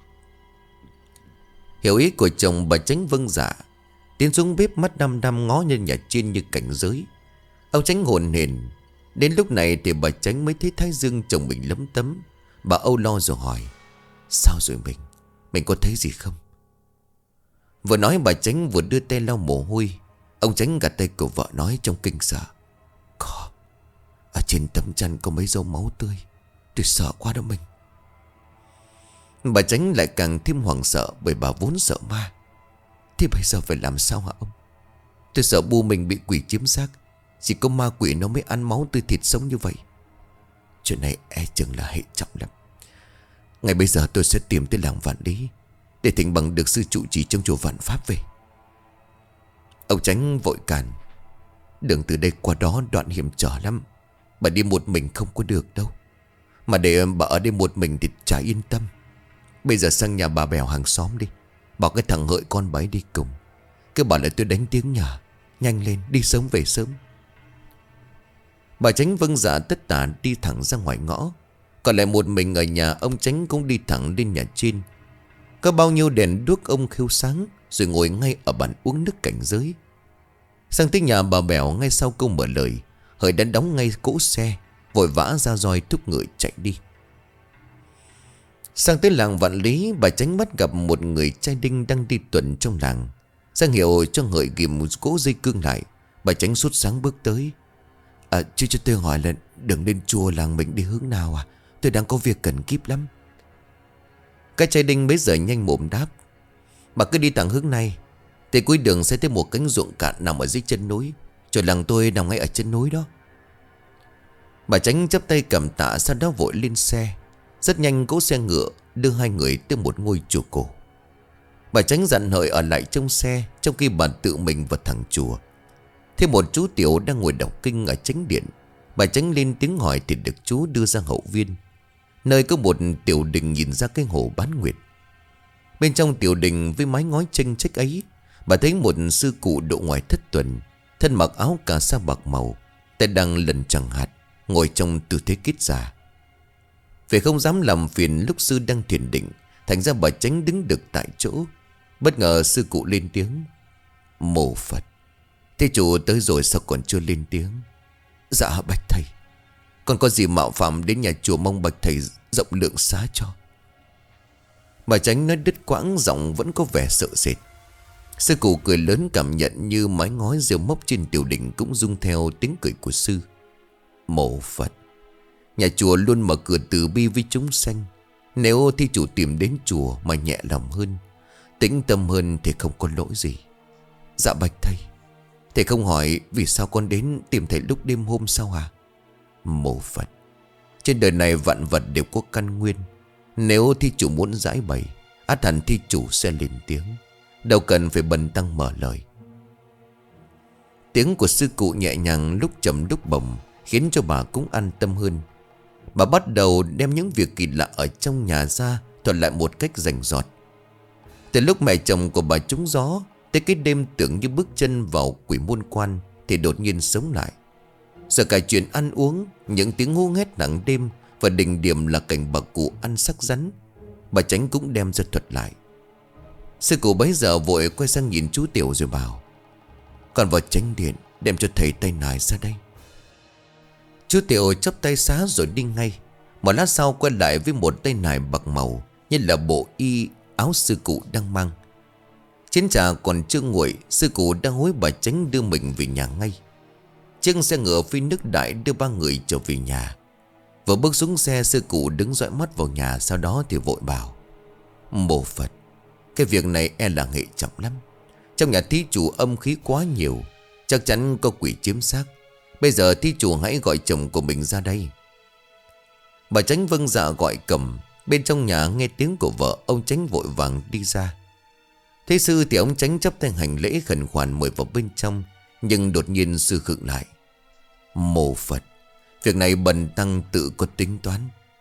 Hiểu ý của chồng, bà Chánh vâng dạ, tiến xuống bếp mắt đăm đăm ngó lên nhà trên như cảnh giới. Ông Chánh hồn hển. Đến lúc này thì bà Chánh mới thấy thái dương chồng mình lấm tấm. Bà âu lo rồi hỏi: "Sao rồi mình có thấy gì không?" Vừa nói bà Chánh vừa đưa tay lau mồ hôi. Ông Chánh gạt tay của vợ nói trong kinh sợ: "Có, ở trên tấm chăn có mấy dấu máu tươi. Tôi sợ quá đó mình." Bà Chánh lại càng thêm hoảng sợ, bởi bà vốn sợ ma. "Thế bây giờ phải làm sao hả ông? Tôi sợ bu mình bị quỷ chiếm xác. Chỉ có ma quỷ nó mới ăn máu tươi thịt sống như vậy. Chuyện này e chừng là hệ trọng lắm. Ngay bây giờ tôi sẽ tìm tới làng Vạn Lý để thỉnh bằng được sư trụ trì trong chùa Vạn Pháp về." Ông Chánh vội cản: "Đường từ đây qua đó đoạn hiểm trở lắm. Bà đi một mình không có được đâu. Mà để bà ở đây một mình thì chả yên tâm. Bây giờ sang nhà bà Bèo hàng xóm đi, bảo cái thằng Hợi con bà ấy đi cùng. Cứ bảo là tôi đánh tiếng nhờ. Nhanh lên, đi sớm về sớm." Bà Chánh vâng dạ tất tả đi thẳng ra ngoài ngõ. Còn lại một mình ở nhà, ông Chánh cũng đi thẳng lên nhà trên. Có bao nhiêu đèn đuốc ông khiêu sáng, rồi ngồi ngay ở bàn uống nước cảnh giới. Sang tới nhà bà Bèo, ngay sau câu mở lời, Hợi đã đóng ngay cỗ xe, vội vã ra roi thúc ngựa chạy đi. Sang tới làng Vạn Lý, bà Chánh bắt gặp một người trai đinh đang đi tuần trong làng. Ra hiệu cho Hợi ghim một cỗ dây cương lại. Bà Chánh sốt sáng bước tới: "Chứ cho tôi hỏi là đường lên chùa làng mình đi hướng nào à? Tôi đang có việc cần kíp lắm." Cái trai đinh bấy giờ nhanh mồm đáp: bà cứ đi thẳng hướng này thì cuối đường sẽ thấy một cánh ruộng cạn nằm ở dưới chân núi. Chùa làng tôi nằm ngay ở chân núi đó. Bà Chánh chắp tay cảm tạ, sau đó vội lên xe. Rất nhanh cỗ xe ngựa đưa hai người tới một ngôi chùa cổ. Bà Chánh dặn Hợi ở lại trong xe, trong khi bà tự mình vào thẳng chùa. Thêm một chú tiểu đang ngồi đọc kinh ở chánh điện. Bà Chánh lên tiếng hỏi thì được chú đưa ra hậu viên, nơi có một tiểu đình nhìn ra cái hồ Bán Nguyệt. Bên trong tiểu đình với mái ngói chênh chếch ấy, bà thấy một sư cụ độ ngoài thất tuần, thân mặc áo cà sa bạc màu, tay đang lần chẳng hạt, ngồi trong tư thế kiết già. Vì không dám làm phiền lúc sư đang thiền định, thành ra bà Chánh đứng được tại chỗ. Bất ngờ sư cụ lên tiếng: mô Phật. Thế chủ tới rồi sao còn chưa lên tiếng? Dạ bạch thầy, còn có gì mạo phạm đến nhà chùa, mong bạch thầy rộng lượng xá cho. Bà Chánh nói đứt quãng, giọng vẫn có vẻ sợ sệt. Sư cụ cười lớn, cảm nhận như mái ngói rêu mốc trên tiểu đỉnh cũng rung theo tiếng cười của sư. Mô Phật. Nhà chùa luôn mở cửa từ bi với chúng sanh. Nếu thi chủ tìm đến chùa mà nhẹ lòng hơn, tĩnh tâm hơn thì không có lỗi gì. Dạ bạch thầy, thầy không hỏi vì sao con đến tìm thầy lúc đêm hôm sao hả? Mô Phật. Trên đời này vạn vật đều có căn nguyên. Nếu thi chủ muốn giải bày, ắt hẳn thi chủ sẽ lên tiếng, đâu cần phải bần tăng mở lời. Tiếng của sư cụ nhẹ nhàng, lúc trầm lúc bổng, khiến cho bà cũng an tâm hơn. Bà bắt đầu đem những việc kỳ lạ ở trong nhà ra thuật lại một cách rành rọt. Từ lúc mẹ chồng của bà trúng gió, tới cái đêm tưởng như bước chân vào quỷ môn quan, thì đột nhiên sống lại. Giờ cả chuyện ăn uống, những tiếng hú hét nặng đêm, và đỉnh điểm là cảnh bà cụ ăn xác rắn, bà Chánh cũng đem ra thuật lại. Sư cụ bấy giờ vội quay sang nhìn chú Tiểu rồi bảo: con vào chánh điện đem cho thầy tay nải ra đây. Chú Tiểu chắp tay xá rồi đi ngay. Một lát sau quay lại với một tay nải bạc màu, như là bộ y áo sư cụ đang mang. Chén trà còn chưa nguội, sư cụ đang hối bà Chánh đưa mình về nhà ngay. Chiếc xe ngựa phi nước đại đưa ba người trở về nhà. Vừa bước xuống xe, sư cụ đứng dõi mắt vào nhà, sau đó thì vội bảo: mô Phật. Cái việc này e là hệ trọng lắm. Trong nhà thí chủ âm khí quá nhiều, chắc chắn có quỷ chiếm xác. Bây giờ thí chủ hãy gọi chồng của mình ra đây. Bà Chánh vâng dạ gọi cầm. Bên trong nhà nghe tiếng của vợ, ông Chánh vội vàng đi ra. Thấy sư thì ông Chánh chắp tay hành lễ khẩn khoản mời vào bên trong. Nhưng đột nhiên sư khựng lại: mô Phật. Việc này bần tăng tự có tính toán.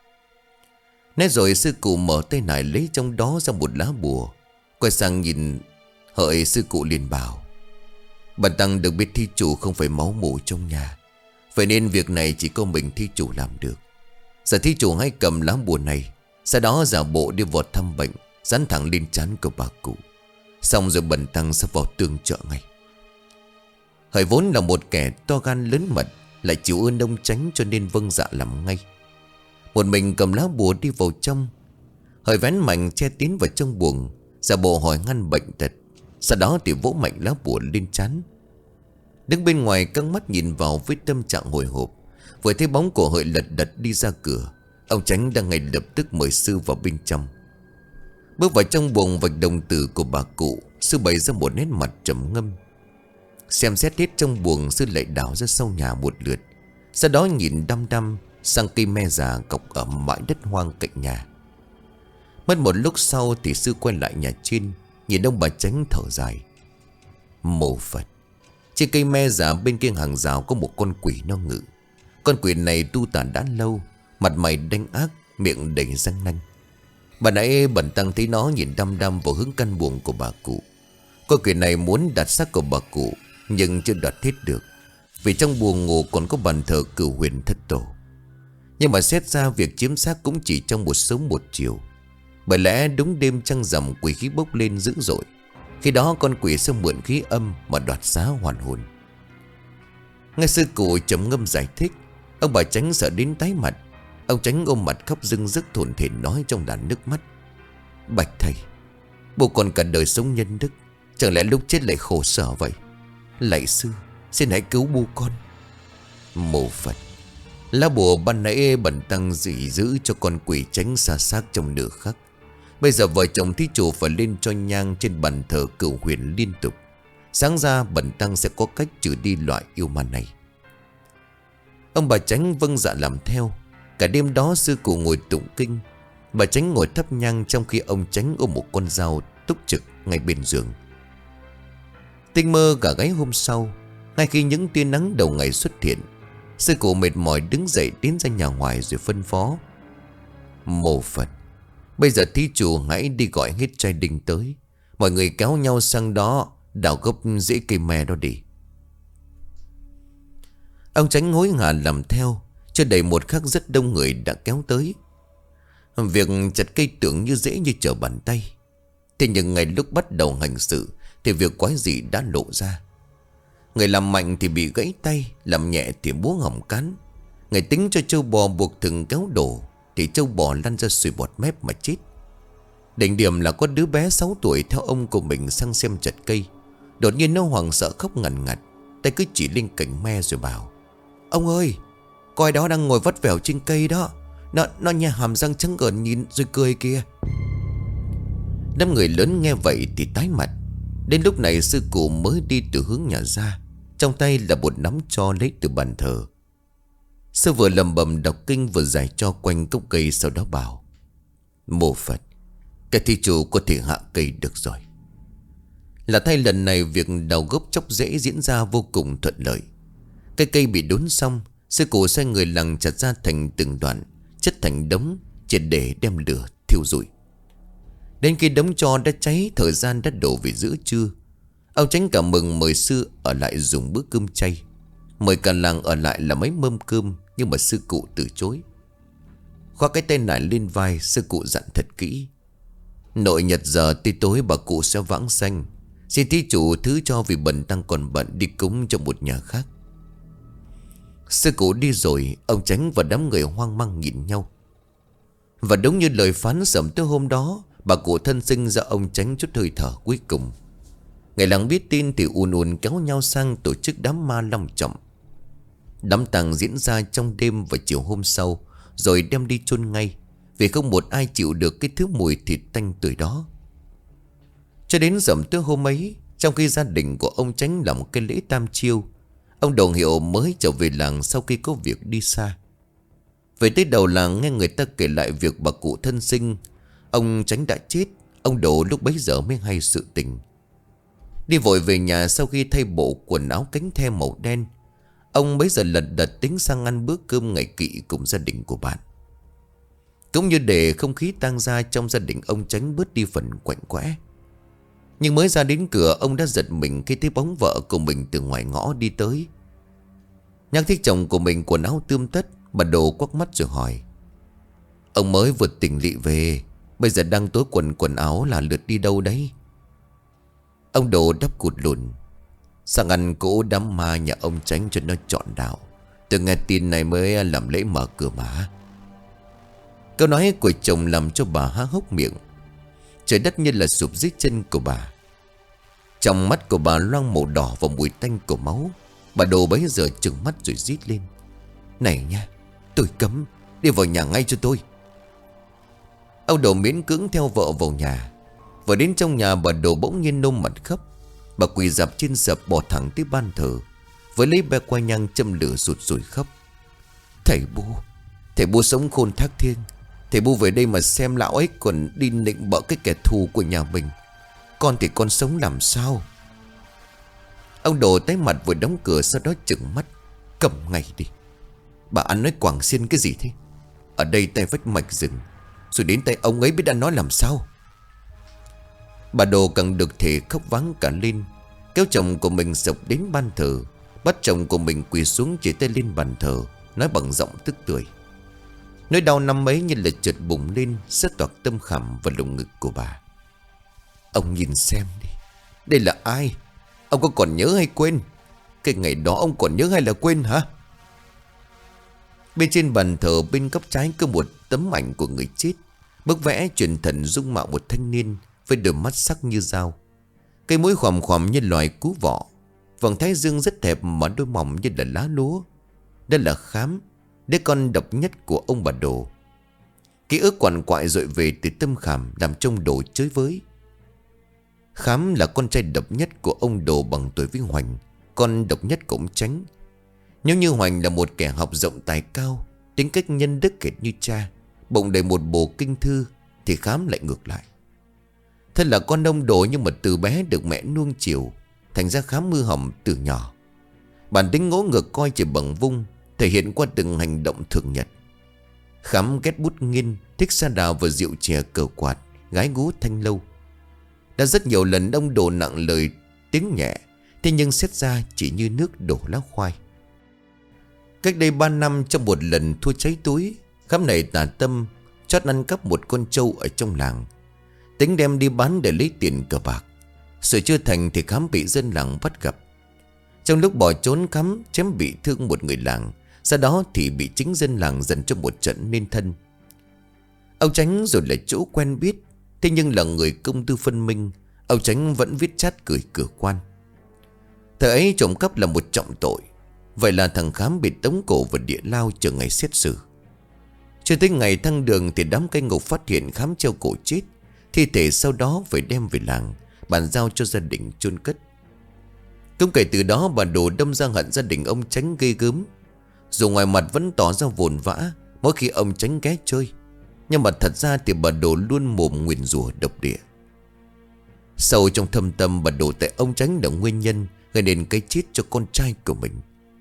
Nói rồi sư cụ mở tay nải lấy trong đó ra một lá bùa. Quay sang nhìn Hợi, sư cụ liền bảo: bần tăng được biết thí chủ không phải máu mủ trong nhà, vậy nên việc này chỉ có mình thí chủ làm được. Giờ thí chủ hãy cầm lá bùa này, sau đó giả bộ đi vào thăm bệnh, dán thẳng lên trán của bà cụ. Xong rồi bần tăng sẽ vào tương trợ ngay. Hợi vốn là một kẻ to gan lớn mật, lại chịu ơn ông Chánh cho nên vâng dạ làm ngay. Một mình cầm lá bùa đi vào trong. Hợi vén mạnh che tiến vào trong buồng, giả bộ hỏi ngăn bệnh tật, sau đó thì vỗ mạnh lá bùa lên trán. Đứng bên ngoài căng mắt nhìn vào với tâm trạng hồi hộp. Vừa thấy bóng của Hợi lật đật đi ra cửa, ông Chánh đang ngay lập tức mời sư vào bên trong. Bước vào trong buồng vạch đồng tử của bà cụ, sư bày ra một nét mặt trầm ngâm. Xem xét hết trong buồng, sư lại đảo ra sau nhà một lượt, sau đó nhìn đăm đăm sang cây me già cọc ở bãi đất hoang cạnh nhà. Mất một lúc sau thì sư quay lại nhà trên, nhìn ông bà Chánh thở dài: mô Phật. Trên cây me già bên kia hàng rào có một con quỷ nó ngự. Con quỷ này tu tàn đã lâu, mặt mày đanh ác, miệng đầy răng nanh. Bà nãy bần tăng thấy nó nhìn đăm đăm vào hướng căn buồng của bà cụ. Con quỷ này muốn đặt xác của bà cụ, nhưng chưa đặt hết được, vì trong buồng ngủ còn có bàn thờ Cửu Huyền Thất Tổ. Nhưng mà xét ra việc chiếm xác cũng chỉ trong một sớm một chiều. Bởi lẽ đúng đêm trăng rằm quỷ khí bốc lên dữ dội. Khi đó con quỷ sẽ mượn khí âm mà đoạt xá hoàn hồn. Nghe sư cụ trầm ngâm giải thích, ông bà Chánh sợ đến tái mặt. Ông Chánh ôm mặt khóc rưng rức thổn thển nói trong đàn nước mắt: bạch thầy, bố còn cả đời sống nhân đức, chẳng lẽ lúc chết lại khổ sở vậy? Lạy sư, xin hãy cứu bố con. Mô Phật. Lá bùa ban nãy bần tăng dị giữ cho con quỷ tránh xa xác trong nửa khắc. Bây giờ vợ chồng thí chủ phải lên cho nhang trên bàn thờ cửu huyền liên tục. Sáng ra bần tăng sẽ có cách trừ đi loại yêu ma này. Ông bà Chánh vâng dạ làm theo. Cả đêm đó sư cụ ngồi tụng kinh. Bà Chánh ngồi thắp nhang, trong khi ông Chánh ôm một con dao túc trực ngay bên giường. Tinh mơ cả gáy hôm sau, ngay khi những tia nắng đầu ngày xuất hiện, sư cụ mệt mỏi đứng dậy tiến ra nhà ngoài rồi phân phó: Mô Phật, bây giờ thí chủ hãy đi gọi hết trai đinh tới. Mọi người kéo nhau sang đó đào gốc rễ cây me đó đi. Ông Chánh hối hả làm theo. Chưa đầy một khắc rất đông người đã kéo tới. Việc chặt cây tưởng như dễ như trở bàn tay. Thế nhưng ngay lúc bắt đầu hành sự thì việc quái dị đã lộ ra. Người làm mạnh thì bị gãy tay, làm nhẹ thì búa hỏng cán. Người tính cho trâu bò buộc thừng kéo đổ thì trâu bò lăn ra sùi bọt mép mà chết. Đỉnh điểm là có đứa bé 6 tuổi theo ông của mình sang xem chặt cây. Đột nhiên nó hoảng sợ khóc ngằn ngặt, tay cứ chỉ lên cành me rồi bảo: Ông ơi, coi đó đang ngồi vắt vẻo trên cây đó. Nó nhà hàm răng trắng ngợn nhìn rồi cười kìa. Đám người lớn nghe vậy thì tái mặt. Đến lúc này sư cụ mới đi từ hướng nhà ra, trong tay là một nắm tro lấy từ bàn thờ. Sư vừa lầm bầm đọc kinh vừa giải cho quanh gốc cây, sau đó bảo: Mô Phật, cái thí chủ có thể hạ cây được rồi. Là thay lần này việc đào gốc chốc rễ diễn ra vô cùng thuận lợi. Cái cây bị đốn xong, sư cụ sai người lằng chặt ra thành từng đoạn, chất thành đống, triệt để đem lửa thiêu rụi. Đến khi đống tro đã cháy, thời gian đã đổ về giữa trưa. Ông Chánh cảm mừng mời sư ở lại dùng bữa cơm chay, mời cả làng ở lại là mấy mâm cơm, nhưng mà sư cụ từ chối. Khoác cái tên nải lên vai, sư cụ dặn thật kỹ: Nội nhật giờ tí tối bà cụ sẽ vãng sanh. Xin thí chủ thứ cho vì bần tăng còn bận đi cúng cho một nhà khác. Sư cụ đi rồi, ông Chánh và đám người hoang mang nhìn nhau. Và đúng như lời phán sẩm tới hôm đó, bà cụ thân sinh ra ông Chánh chút hơi thở cuối cùng. Người làng biết tin thì ùn kéo nhau sang tổ chức đám ma long trọng. Đám tang diễn ra trong đêm và chiều hôm sau, rồi đem đi chôn ngay, vì không một ai chịu được cái thứ mùi thịt tanh tưởi đó. Cho đến rằm tới hôm ấy, trong khi gia đình của ông Chánh làm cái lễ tam chiêu, ông Đồng Hiệu mới trở về làng sau khi có việc đi xa. Về tới đầu làng nghe người ta kể lại việc bà cụ thân sinh ông Chánh đã chết, ông Đồ lúc bấy giờ mới hay sự tình. Đi vội về nhà sau khi thay bộ quần áo cánh the màu đen, ông bấy giờ lật đật tính sang ăn bữa cơm ngày kỵ cùng gia đình của bạn. Cũng như để không khí tang gia trong gia đình ông Chánh bớt đi phần quạnh quẽ. Nhưng mới ra đến cửa, ông đã giật mình khi thấy bóng vợ của mình từ ngoài ngõ đi tới. Nhắc thấy chồng của mình quần áo tươm tất, bà Đồ quắc mắt rồi hỏi: Ông mới vượt tỉnh lỵ về, bây giờ đang tối quần áo là lượt đi đâu đấy? Ông Đồ đáp cụt lùn: Sang ăn cỗ đám ma nhà ông Chánh cho nó trọn đạo. Từ nghe tin này mới làm lễ mở cửa mà. Câu nói của chồng làm cho bà há hốc miệng. Trời đất như là sụp dưới chân của bà. Trong mắt của bà loang màu đỏ và mùi tanh của máu. Bà Đồ bấy giờ trừng mắt rồi rít lên: Này nha, tôi cấm, đi vào nhà ngay cho tôi. Ông Đồ miễn cưỡng theo vợ vào nhà. Vừa đến trong nhà, bà Đồ bỗng nhiên nôn mặt khóc. Bà quỳ dạp trên sập bỏ thẳng tới ban thờ, với lấy be qua nhang châm lửa rụt rủi khóc: Thầy Bu sống khôn thác thiêng, thầy Bu về đây mà xem lão ấy còn đi nịnh bợ cái kẻ thù của nhà mình. Con thì con sống làm sao? Ông Đồ tái mặt vừa đóng cửa, sau đó trừng mắt: Cầm ngay đi. Bà ăn nói quảng xiên cái gì thế? Ở đây tay vách mạch rừng, rồi đến tay ông ấy biết đã nói làm sao. Bà Đồ càng được thể khóc váng cả lên, kéo chồng của mình sộc đến ban thờ, bắt chồng của mình quỳ xuống chỉ tay lên bàn thờ, nói bằng giọng tức tưởi. Nỗi đau năm ấy như là chợt bùng lên, xé toạc tâm khảm và lồng ngực của bà. Ông nhìn xem đi, đây là ai? Ông có còn nhớ hay quên? Cái ngày đó ông còn nhớ hay là quên hả? Bên trên bàn thờ bên góc trái có một tấm ảnh của người chết. Bức vẽ truyền thần dung mạo một thanh niên với đôi mắt sắc như dao, cây mũi khòm khòm như loài cú vọ, vầng thái dương rất đẹp mà đôi mỏng như là lá lúa. Đây là Khám, đứa con độc nhất của ông bà Đồ. Ký ức quằn quại dội về từ tâm khảm, làm trông Đồ chới với. Khám là con trai độc nhất của ông Đồ, bằng tuổi với Hoành, con độc nhất của ông Chánh. Nếu như Hoành là một kẻ học rộng tài cao, tính cách nhân đức hệt như cha, bụng đầy một bộ kinh thư, thì Khám lại ngược lại. Thân là con ông Đồ nhưng mà từ bé được mẹ nuông chiều, thành ra Khám mưa hầm từ nhỏ. Bản tính ngỗ ngược coi chỉ bằng vung, thể hiện qua từng hành động thường nhật. Khám ghét bút nghiên, thích sa đào và rượu chè cờ quạt, gái gú thanh lâu. Đã rất nhiều lần ông Đồ nặng lời tiếng nhẹ, thế nhưng xét ra chỉ như nước đổ lá khoai. Cách đây 3 năm, trong một lần thua cháy túi, Khám này tà tâm chót ăn cắp một con trâu ở trong làng, tính đem đi bán để lấy tiền cờ bạc. Sự chưa thành thì Khám bị dân làng bắt gặp. Trong lúc bỏ trốn, Khám chém bị thương một người làng, sau đó thì bị chính dân làng dần cho một trận nên thân. Ông Chánh rồi lại chỗ quen biết, thế nhưng là người công tư phân minh, ông Chánh vẫn viết chát gửi cửa quan. Thời ấy trộm cắp là một trọng tội, vậy là thằng Khám bị tống cổ vào địa lao chờ ngày xét xử. Chưa tới ngày thăng đường thì đám cai ngục phát hiện Khám treo cổ chết, thi thể sau đó phải đem về làng bàn giao cho gia đình chôn cất. Cũng kể từ đó, bà Đồ đâm ra hận gia đình ông Chánh ghê gớm. Dù ngoài mặt vẫn tỏ ra vồn vã mỗi khi ông Chánh ghé chơi, nhưng mà thật ra thì bà Đồ luôn mồm nguyền rủa độc địa. Sâu trong thâm tâm, bà Đồ tại ông Chánh là nguyên nhân gây nên cái chết cho con trai của mình.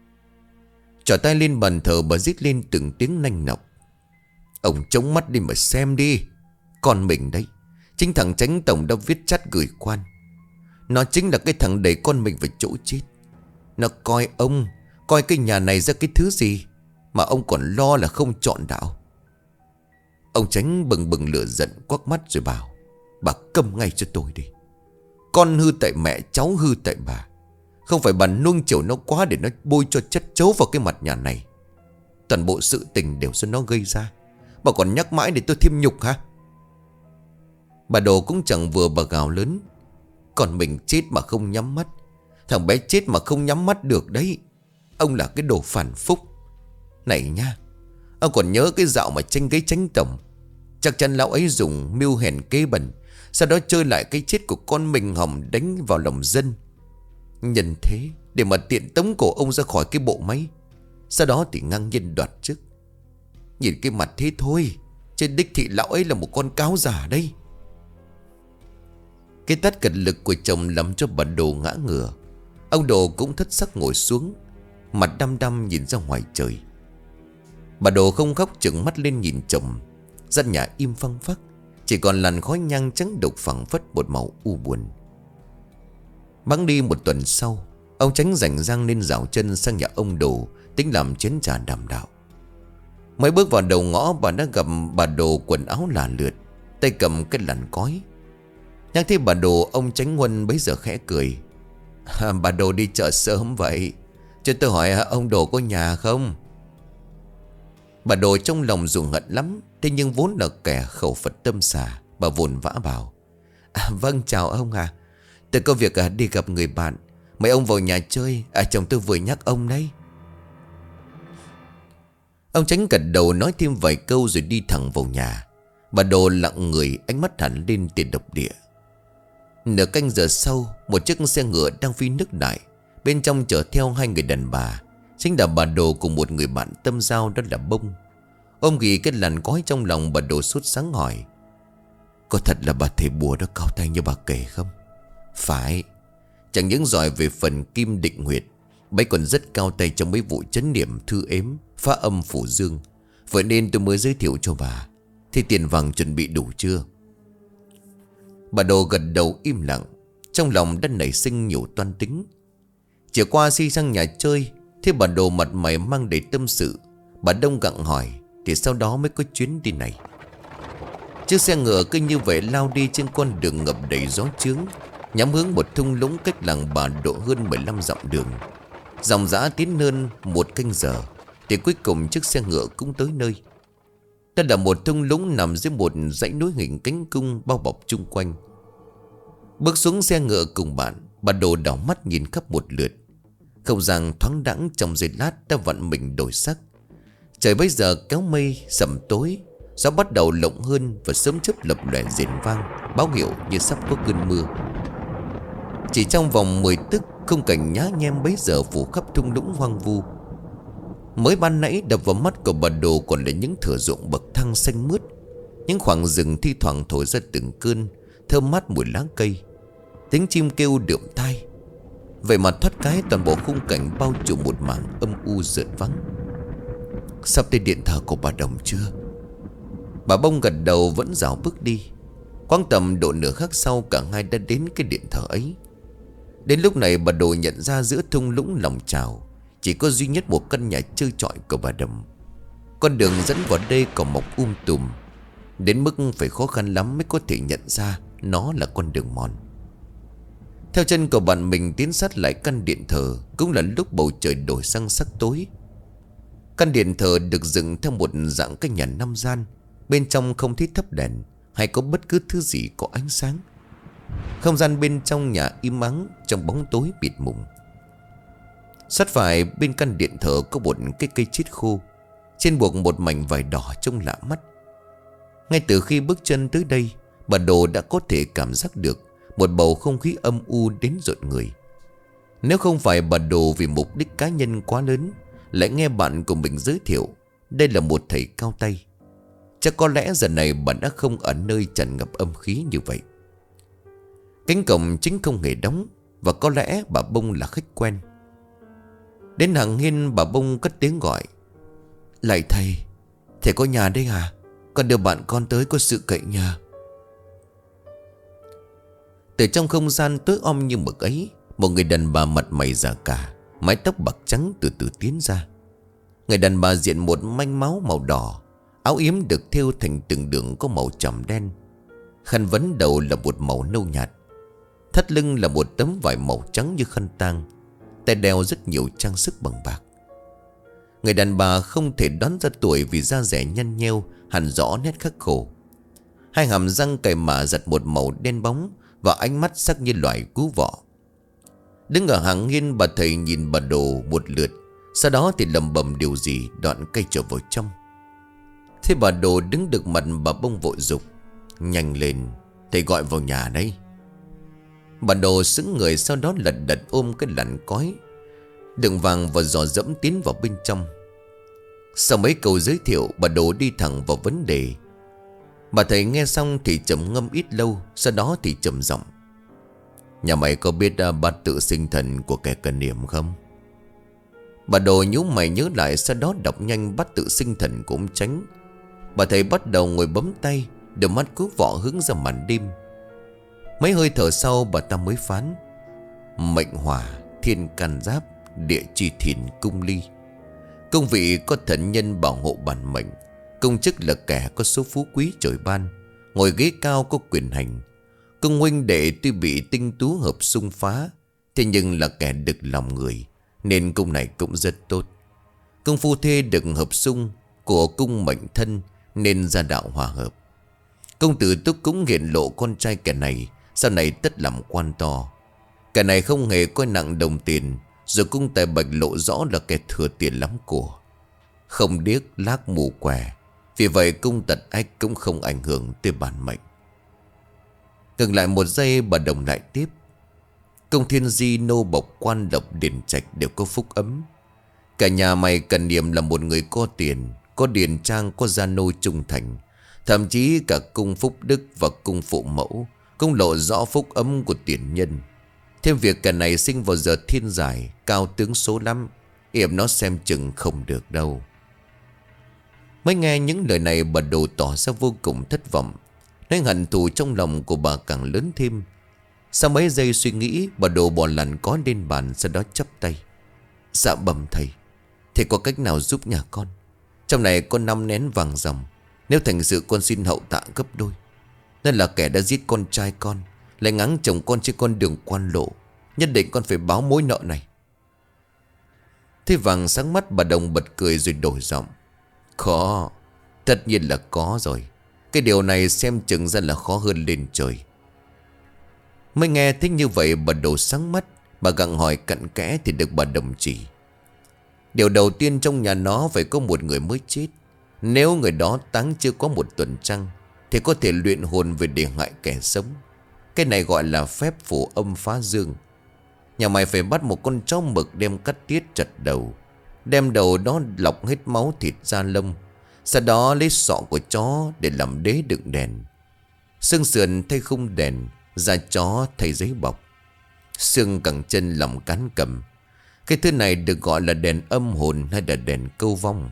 Trỏ tay lên bàn thờ, bà rít lên từng tiếng nanh nọc: "Ông chống mắt đi mà xem đi. Con mình đấy, chính thằng Chánh tổng đã viết chắt gửi quan. Nó chính là cái thằng đẩy con mình vào chỗ chết. Nó coi ông, coi cái nhà này ra cái thứ gì mà ông còn lo là không chọn đạo." Ông Chánh bừng bừng lửa giận, quắc mắt rồi bảo: "Bà câm ngay cho tôi đi. Con hư tại mẹ, cháu hư tại bà. Không phải bà nuông chiều nó quá để nó bôi cho chất chấu vào cái mặt nhà này. Toàn bộ sự tình đều do nó gây ra. Bà còn nhắc mãi để tôi thêm nhục hả?" Bà Đồ cũng chẳng vừa, bà gào lớn: "Còn mình chết mà không nhắm mắt. Thằng bé chết mà không nhắm mắt được đấy. Ông là cái đồ phản phúc. Này nha, ông còn nhớ cái dạo mà tranh ghế Chánh tổng. Chắc chắn lão ấy dùng mưu hèn kế bẩn, sau đó chơi lại cái chết của con mình hòng đánh vào lòng dân. Nhân thế để mà tiện tống cổ ông ra khỏi cái bộ máy, sau đó thì ngang nhiên đoạt chức. Nhìn cái mặt thế thôi, trên đích thị lão ấy là một con cáo giả đây." Cái tát cật lực của chồng làm cho bà Đồ ngã ngửa. Ông Đồ cũng thất sắc ngồi xuống, mặt đăm đăm nhìn ra ngoài trời. Bà Đồ không khóc, trừng mắt lên nhìn chồng. Gian nhà im phăng phắc, chỉ còn làn khói nhang trắng đục phảng phất một màu u buồn. Bẵng đi một tuần sau, ông Chánh rảnh rang nên dạo chân sang nhà ông Đồ, tính làm chén trà đàm đạo. Mới bước vào đầu ngõ, bà đã gặp bà Đồ quần áo là lượt, tay cầm cái làn cói. Nhắc thấy bà Đồ, ông Chánh Huân bấy giờ khẽ cười: "Bà Đồ đi chợ sớm vậy, cho tôi hỏi ông Đồ có nhà không?" Bà Đồ trong lòng ruồng hận lắm, thế nhưng vốn là kẻ khẩu Phật tâm xà, bà vồn vã bảo: "Vâng, chào ông à. Tôi có việc đi gặp người bạn. Mời ông vào nhà chơi, chồng tôi vừa nhắc ông đấy." Ông Chánh gật đầu nói thêm vài câu rồi đi thẳng vào nhà. Bà Đồ lặng người, ánh mắt hẳn lên tiền độc địa. Nửa canh giờ sau, một chiếc xe ngựa đang phi nước đại, bên trong chở theo 2 người đàn bà. Chính là bà Đồ cùng một người bạn tâm giao, đó là Bông. Ôm ghì cái làn cói trong lòng, bà Đồ sốt sáng hỏi: "Có thật là bà thầy bùa đó cao tay như bà kể không?" "Phải. Chẳng những giỏi về phần kim định huyệt, bấy còn rất cao tay trong mấy vụ chấn niệm thư ếm, phá âm phủ dương. Vậy nên tôi mới giới thiệu cho bà. Thì tiền vàng chuẩn bị đủ chưa?" Bà Đồ gật đầu im lặng, trong lòng đã nảy sinh nhiều toan tính. Chiều qua khi sang nhà chơi, thế bà Đồ mặt mày mang đầy tâm sự. Bà Đông gặng hỏi, thì sau đó mới có chuyến đi này. Chiếc xe ngựa cứ như vậy lao đi trên con đường ngập đầy gió chướng, nhắm hướng một thung lũng cách làng Bà độ hơn 15 dặm đường. Dòng dã tiến hơn 1 canh giờ thì cuối cùng chiếc xe ngựa cũng tới nơi. Đó là một thung lũng nằm dưới một dãy núi hình cánh cung bao bọc chung quanh. Bước xuống xe ngựa cùng bạn, bà Đồ đảo mắt nhìn khắp một lượt. Không gian thoáng đãng trong giây lát đã vặn mình đổi sắc. Trời bây giờ kéo mây sẩm tối, Gió bắt đầu lộng hơn và sớm chớp lập lòe rền vang, báo hiệu như sắp có cơn mưa. Chỉ trong vòng 10 tức, khung cảnh nhá nhem bấy giờ phủ khắp thung lũng hoang vu. Mới ban nãy đập vào mắt của bà Đồ còn là những thửa ruộng bậc thang xanh mướt, những khoảng rừng thi thoảng thổi ra từng cơn thơm mát mùi lá cây, tiếng chim kêu đượm tai. Vậy mà thoát cái toàn bộ khung cảnh bao trùm một mảng âm u rợn vắng. Sắp tới điện thờ của bà Đồng chưa? Bà Bông gật đầu vẫn rảo bước đi. Quang tầm độ nửa khắc sau, cả hai đã đến cái điện thờ ấy. Đến lúc này bà Đồ nhận ra giữa thung lũng lòng trào chỉ có duy nhất một căn nhà trơ trọi của bà Đồng. Con đường dẫn vào đây còn mọc tùm, đến mức phải khó khăn lắm mới có thể nhận ra nó là con đường mòn. Theo chân của bạn mình tiến sát lại căn điện thờ, cũng là lúc bầu trời đổi sang sắc tối. Căn điện thờ được dựng theo một dạng căn nhà 5 gian. Bên trong không thấy thắp đèn hay có bất cứ thứ gì có ánh sáng. Không gian bên trong nhà im ắng trong bóng tối bịt mùng. Sát phải bên căn điện thờ có một cái cây chết khô, trên buộc một mảnh vải đỏ trông lạ mắt. Ngay từ khi bước chân tới đây, bà Đồ đã có thể cảm giác được một bầu không khí âm u đến rợn người. Nếu không phải bà Đồ vì mục đích cá nhân quá lớn lại nghe bạn của mình giới thiệu đây là một thầy cao tay, chắc có lẽ giờ này bà đã không ở nơi tràn ngập âm khí như vậy. Cánh cổng chính không hề đóng, và có lẽ bà Bông là khách quen. Đến hàng hiên, bà Bông cất tiếng gọi: "Lạy thầy, thầy có nhà đây à? Con đưa bạn con tới có sự cậy nhờ." Từ trong không gian tối om như mực ấy, một người đàn bà mặt mày già cả, mái tóc bạc trắng từ từ tiến ra. Người đàn bà diện một manh máu màu đỏ, áo yếm được thêu thành từng đường có màu trầm đen, khăn vấn đầu là một màu nâu nhạt, thắt lưng là một tấm vải màu trắng như khăn tang, tay đeo rất nhiều trang sức bằng bạc. Người đàn bà không thể đoán ra tuổi vì da dẻ nhăn nheo, hằn rõ nét khắc khổ. Hai hàm răng cày mả giật một màu đen bóng, và ánh mắt sắc như loài cú vọ. Đứng ở hàng hiên, bà thầy nhìn bà Đồ một lượt, sau đó thì lầm bầm điều gì, đoạn cây trở vào trong. Thế bà Đồ đứng được mặt, bà Bông vội dục: "Nhanh lên, thầy gọi vào nhà đây." Bà Đồ sững người, sau đó lật đật ôm cái lẵn cói đựng vàng và dò dẫm tiến vào bên trong. Sau mấy câu giới thiệu, bà Đồ đi thẳng vào vấn đề. Bà thầy nghe xong thì trầm ngâm ít lâu, sau đó thì trầm giọng: "Nhà mày có biết bát tự sinh thần của kẻ cần niệm không?" Bà Đồ nhíu mày nhớ lại, sau đó đọc nhanh bát tự sinh thần của ông Chánh. Bà thầy bắt đầu ngồi bấm tay, đôi mắt cứ vọ hướng ra màn đêm. Mấy hơi thở sau, bà ta mới phán: "Mệnh hỏa, thiên can giáp, địa chi thiền cung ly. Công vị có thần nhân bảo hộ bản mệnh, công chức là kẻ có số phú quý trời ban, ngồi ghế cao có quyền hành. Công huynh đệ tuy bị tinh tú hợp xung phá, thế nhưng là kẻ đực lòng người, nên cung này cũng rất tốt. Công phu thê được hợp xung của cung mệnh thân, nên gia đạo hòa hợp. Công tử túc cũng hiện lộ con trai kẻ này, sau này tất làm quan to. Kẻ này không hề coi nặng đồng tiền, rồi cung tài bạch lộ rõ là kẻ thừa tiền lắm của. Không điếc lác mù què, vì vậy cung tật ách cũng không ảnh hưởng tới bản mệnh." Ngừng lại một giây, bà Đồng lại tiếp: "Công thiên di, nô bộc, quan lộc, điền trạch đều có phúc ấm. Cả nhà mày cần niệm là một người có tiền, có điền trang, có gia nô trung thành. Thậm chí cả cung phúc đức và cung phụ mẫu cũng lộ rõ phúc ấm của tiền nhân. Thêm việc cả này sinh vào giờ thiên giải, cao tướng số lắm, yểm nó xem chừng không được đâu." Mới nghe những lời này, bà Đồ tỏ ra vô cùng thất vọng. Nên hận thù trong lòng của bà càng lớn thêm. Sau mấy giây suy nghĩ, bà Đồ bỏ lằn có lên bàn, sau đó chắp tay: "Dạ bẩm thầy, thầy có cách nào giúp nhà con? Trong này có 5 nén vàng ròng, nếu thành sự con xin hậu tạ gấp đôi. Nên là kẻ đã giết con trai con, lại ngáng chồng con trên con đường quan lộ, nhất định con phải báo mối nợ này." Thế vàng sáng mắt, bà Đồng bật cười rồi đổi giọng: "Khó, tất nhiên là có rồi. Cái điều này xem chừng ra là khó hơn lên trời." Mới nghe thích như vậy, bà Đồ sáng mắt. Bà gặng hỏi cặn kẽ thì được bà Đồng chỉ: "Điều đầu tiên trong nhà nó phải có một người mới chết. Nếu người đó táng chưa có 1 tuần trăng thì có thể luyện hồn về để hại kẻ sống. Cái này gọi là phép phù âm phá dương. Nhà mày phải bắt một con chó mực đem cắt tiết chặt đầu, đem đầu đó lọc hết máu thịt da lông. Sau đó lấy sọ của chó để làm đế đựng đèn, xương sườn thay khung đèn, da chó thay giấy bọc, xương cẳng chân làm cán cầm. Cái thứ này được gọi là đèn âm hồn hay là đèn câu vong.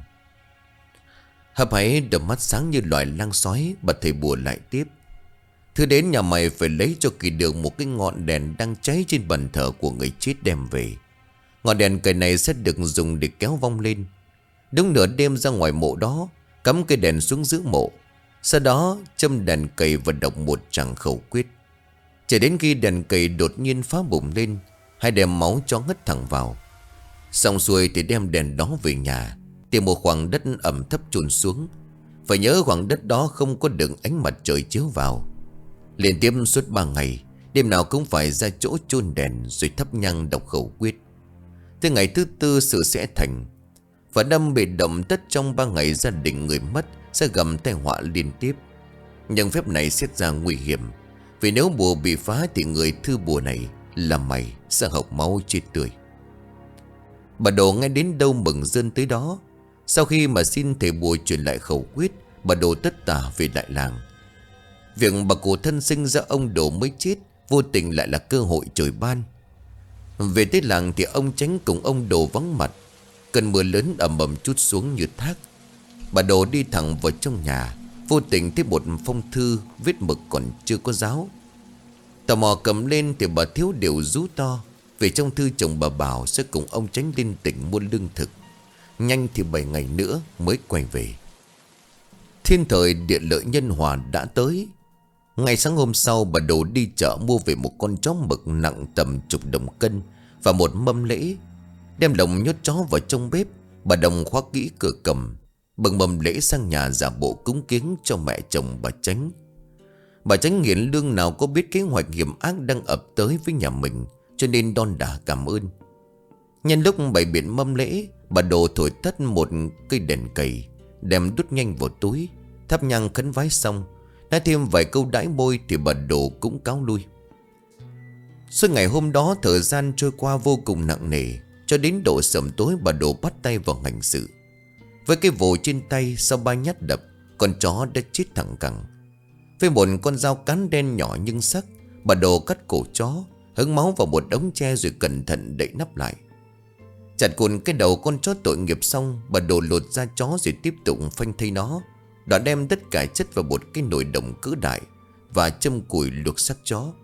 Hấp háy đôi mắt sáng như loài lang sói, bà thầy bùa lại tiếp: Thứ đến nhà mày phải lấy cho kỳ đường một cái ngọn đèn đang cháy trên bàn thờ của người chết đem về. Ngọn đèn cầy này sẽ được dùng để kéo vong lên. Đúng nửa đêm ra ngoài mộ đó, cắm cây đèn xuống giữa mộ. Sau đó châm đèn cầy và đọc một tràng khẩu quyết. Chỉ đến khi đèn cầy đột nhiên phá bùng lên, hai đem máu cho ngất thẳng vào. Xong xuôi thì đem đèn đó về nhà, tìm một khoảng đất ẩm thấp chôn xuống. Phải nhớ khoảng đất đó không có được ánh mặt trời chiếu vào. Liên tiếp suốt 3 ngày, đêm nào cũng phải ra chỗ chôn đèn rồi thắp nhang đọc khẩu quyết. Tới ngày thứ 4 sự sẽ thành. Và đâm bị động tất trong 3 ngày gia đình người mất sẽ gầm tai họa liên tiếp. Nhưng phép này xét ra nguy hiểm, vì nếu bùa bị phá thì người thư bùa này là mày sẽ học máu chết tươi. Bà Đồ nghe đến đâu mừng rơn tới đó. Sau khi mà xin thầy bùa truyền lại khẩu quyết, bà Đồ tất tả về lại làng. Việc bà cụ thân sinh ra ông Đồ mới chết vô tình lại là cơ hội trời ban. Về tới làng thì ông Chánh cùng ông Đồ vắng mặt. Cơn mưa lớn ầm ầm trút xuống như thác. Bà Đồ đi thẳng vào trong nhà, vô tình thấy một phong thư viết mực còn chưa có dáo. Tò mò cầm lên thì bà Thiếu đều rú to. Về trong thư chồng bà bảo sẽ cùng ông Chánh lên tỉnh mua lương thực. Nhanh thì 7 ngày nữa mới quay về. Thiên thời địa lợi nhân hòa đã tới. Ngày sáng hôm sau, bà Đồ đi chợ mua về một con chó mực nặng tầm chục đồng cân và một mâm lễ. Đem lồng nhốt chó vào trong bếp. Bà Đồng khóa kỹ cửa cầm, bưng mâm lễ sang nhà giả bộ cúng kiến cho mẹ chồng bà Chánh. Bà Chánh nghiện lương nào có biết kế hoạch hiểm ác đang ập tới với nhà mình, cho nên đon đả cảm ơn. Nhân lúc bày biện mâm lễ, bà Đồ thổi tắt một cây đèn cầy, đem đút nhanh vào túi, thắp nhang khấn vái xong, nói thêm vài câu đãi môi thì bà Đồ cũng cáo lui. Suốt ngày hôm đó thời gian trôi qua vô cùng nặng nề. Cho đến độ sẩm tối bà Đồ bắt tay vào hành sự. Với cái vồ trên tay, sau 3 nhát đập, con chó đã chết thẳng cẳng. Với một con dao cán đen nhỏ nhưng sắc, bà Đồ cắt cổ chó, hứng máu vào một đống tre rồi cẩn thận đậy nắp lại. Chặt cùn cái đầu con chó tội nghiệp xong, bà Đồ lột da chó rồi tiếp tục phanh thây nó. Đoạn đem tất cả chất vào một cái nồi đồng cỡ đại và châm củi luộc xác chó.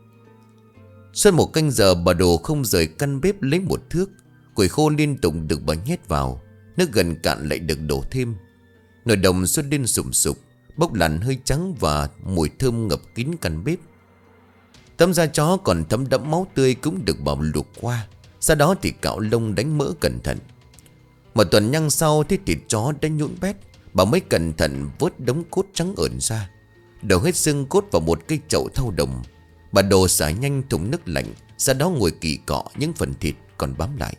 Suốt 1 canh giờ bà Đồ không rời căn bếp lấy một thước. Củi khô liên tục được bà nhét vào, nước gần cạn lại được đổ thêm. Nồi đồng xuất lên sùng sục, bốc làn hơi trắng và mùi thơm ngập kín căn bếp. Tấm da chó còn thấm đẫm máu tươi cũng được bà luộc qua. Sau đó thì cạo lông đánh mỡ cẩn thận. 1 tuần nhang sau thì thịt chó đã nhũn bét. Bà mới cẩn thận vớt đống cốt trắng ẩn ra, đổ hết xương cốt vào một cây chậu thau đồng. Bà Đồ xả nhanh thùng nước lạnh, sau đó ngồi kỳ cọ những phần thịt còn bám lại.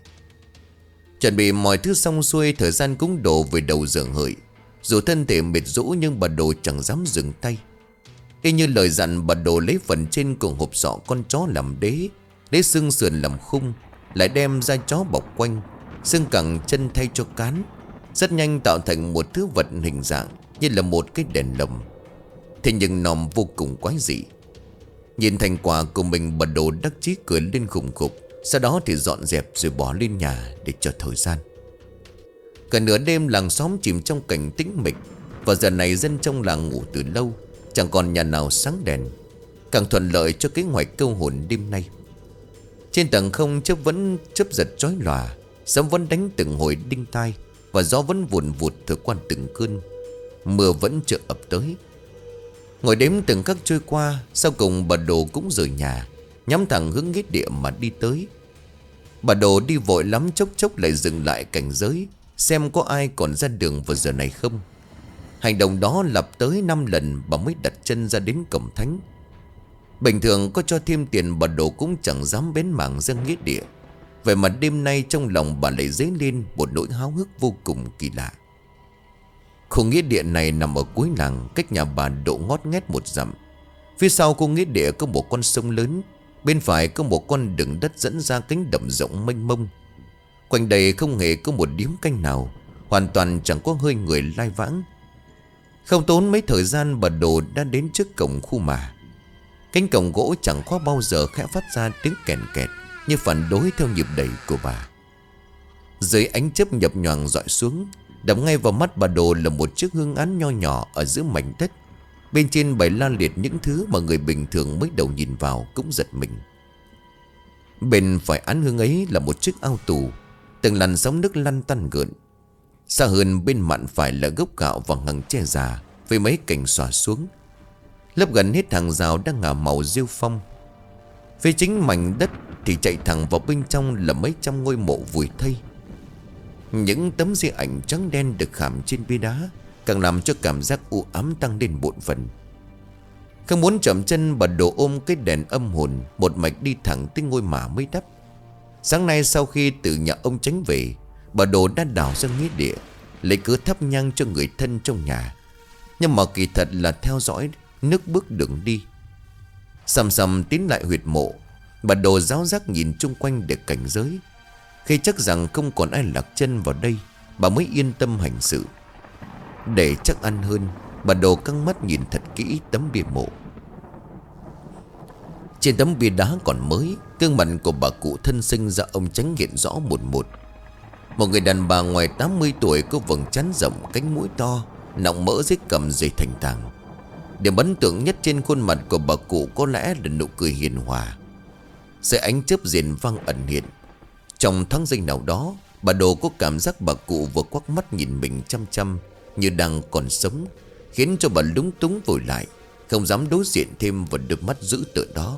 Chuẩn bị mọi thứ xong xuôi, thời gian cũng đổ về đầu giờ hợi. Dù thân thể mệt rũ nhưng bà Đồ chẳng dám dừng tay. Y như lời dặn, bà Đồ lấy phần trên cùng hộp sọ con chó làm đế, lấy xương sườn làm khung, lại đem da chó bọc quanh, xương cẳng chân thay cho cán. Rất nhanh tạo thành một thứ vật hình dạng như là một cái đèn lồng. Thế nhưng nòm vô cùng quái dị. Nhìn thành quả của mình, bà Đồ đắc chí cười lên khùng khục. Sau đó thì dọn dẹp rồi bỏ lên nhà để chờ thời gian. Cả nửa đêm làng xóm chìm trong cảnh tĩnh mịch. Và giờ này dân trong làng ngủ từ lâu, chẳng còn nhà nào sáng đèn, càng thuận lợi cho kế hoạch câu hồn đêm nay. Trên tầng không chớp vẫn chớp giật chói lòa, sấm vẫn đánh từng hồi đinh tai, và gió vẫn vùn vụt thổi qua từng cơn. Mưa vẫn chưa ập tới. Ngồi đếm từng khắc trôi qua, sau cùng bà Đồ cũng rời nhà, nhắm thẳng hướng nghĩa địa mà đi tới. Bà Đồ đi vội lắm, chốc chốc lại dừng lại cảnh giới, xem có ai còn ra đường vào giờ này không. Hành động đó lặp tới 5 lần bà mới đặt chân ra đến cổng thánh. Bình thường có cho thêm tiền bà Đồ cũng chẳng dám bén mảng ra nghĩa địa. Vậy mà đêm nay trong lòng bà lại dấy lên một nỗi háo hức vô cùng kỳ lạ. Khu nghĩa địa này nằm ở cuối làng, cách nhà bà độ ngót nghét 1 dặm. Phía sau khu nghĩa địa có một con sông lớn, bên phải có một con đường đất dẫn ra cánh đồng rộng mênh mông. Quanh đây không hề có một điếm canh nào, hoàn toàn chẳng có hơi người lai vãng. Không tốn mấy thời gian, bà Đồ đã đến trước cổng khu mà. Cánh cổng gỗ chẳng có bao giờ khẽ phát ra tiếng kèn kẹt, như phản đối theo nhịp đẩy của bà. Dưới ánh chớp nhập nhoàng dọi xuống, đập ngay vào mắt bà Đồ là một chiếc hương án nho nhỏ ở giữa mảnh đất. Bên trên bày la liệt những thứ mà người bình thường mới đầu nhìn vào cũng giật mình. Bên phải án hương ấy là một chiếc ao tù, từng làn sóng nước lăn tăn gợn. Xa hơn bên mạn phải là gốc gạo và ngằng tre già với mấy cành xòa xuống. Lấp gần hết hàng rào đang ngả màu rêu phong. Phía chính mảnh đất thì chạy thẳng vào bên trong là mấy trăm ngôi mộ vùi thây. Những tấm di ảnh trắng đen được khảm trên bia đá càng làm cho cảm giác u ám tăng lên bộn phần. Không muốn chậm chân, bà Đồ ôm cái đèn âm hồn một mạch đi thẳng tới ngôi mả mới đắp. Sáng nay sau khi từ nhà ông Chánh về, bà Đồ đã đào ra nghĩa địa, lấy cớ thắp nhang cho người thân trong nhà. Nhưng mà kỳ thật là theo dõi nước bước đường đi. Sầm sầm tiến lại huyệt mộ, bà Đồ ráo rác nhìn chung quanh để cảnh giới. Khi chắc rằng không còn ai lạc chân vào đây, bà mới yên tâm hành sự. Để chắc ăn hơn, bà Đồ căng mắt nhìn thật kỹ tấm bia mộ. Trên tấm bia đá còn mới, gương mặt của bà cụ thân sinh ra ông Chánh hiện rõ một. Một người đàn bà ngoài 80 tuổi, có vầng trán rộng, cánh mũi to, nọng mỡ dưới cằm dày thành tàng. Điểm ấn tượng nhất trên khuôn mặt của bà cụ có lẽ là nụ cười hiền hòa. Dưới ánh chớp rền vang ẩn hiện. Trong thoáng giây nào đó, bà Đồ có cảm giác bà cụ vừa quắc mắt nhìn mình chăm chăm, như đang còn sống, khiến cho bà lúng túng vội lại, không dám đối diện thêm vào đôi mắt dữ tợn đó.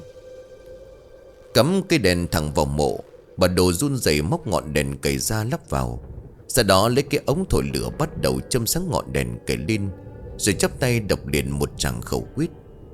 Cắm cây đèn thẳng vào mộ, bà Đồ run rẩy móc ngọn đèn cầy ra lắp vào. Sau đó lấy cái ống thổi lửa bắt đầu châm sáng ngọn đèn cầy lên, rồi chắp tay đọc liền một tràng khẩu quyết.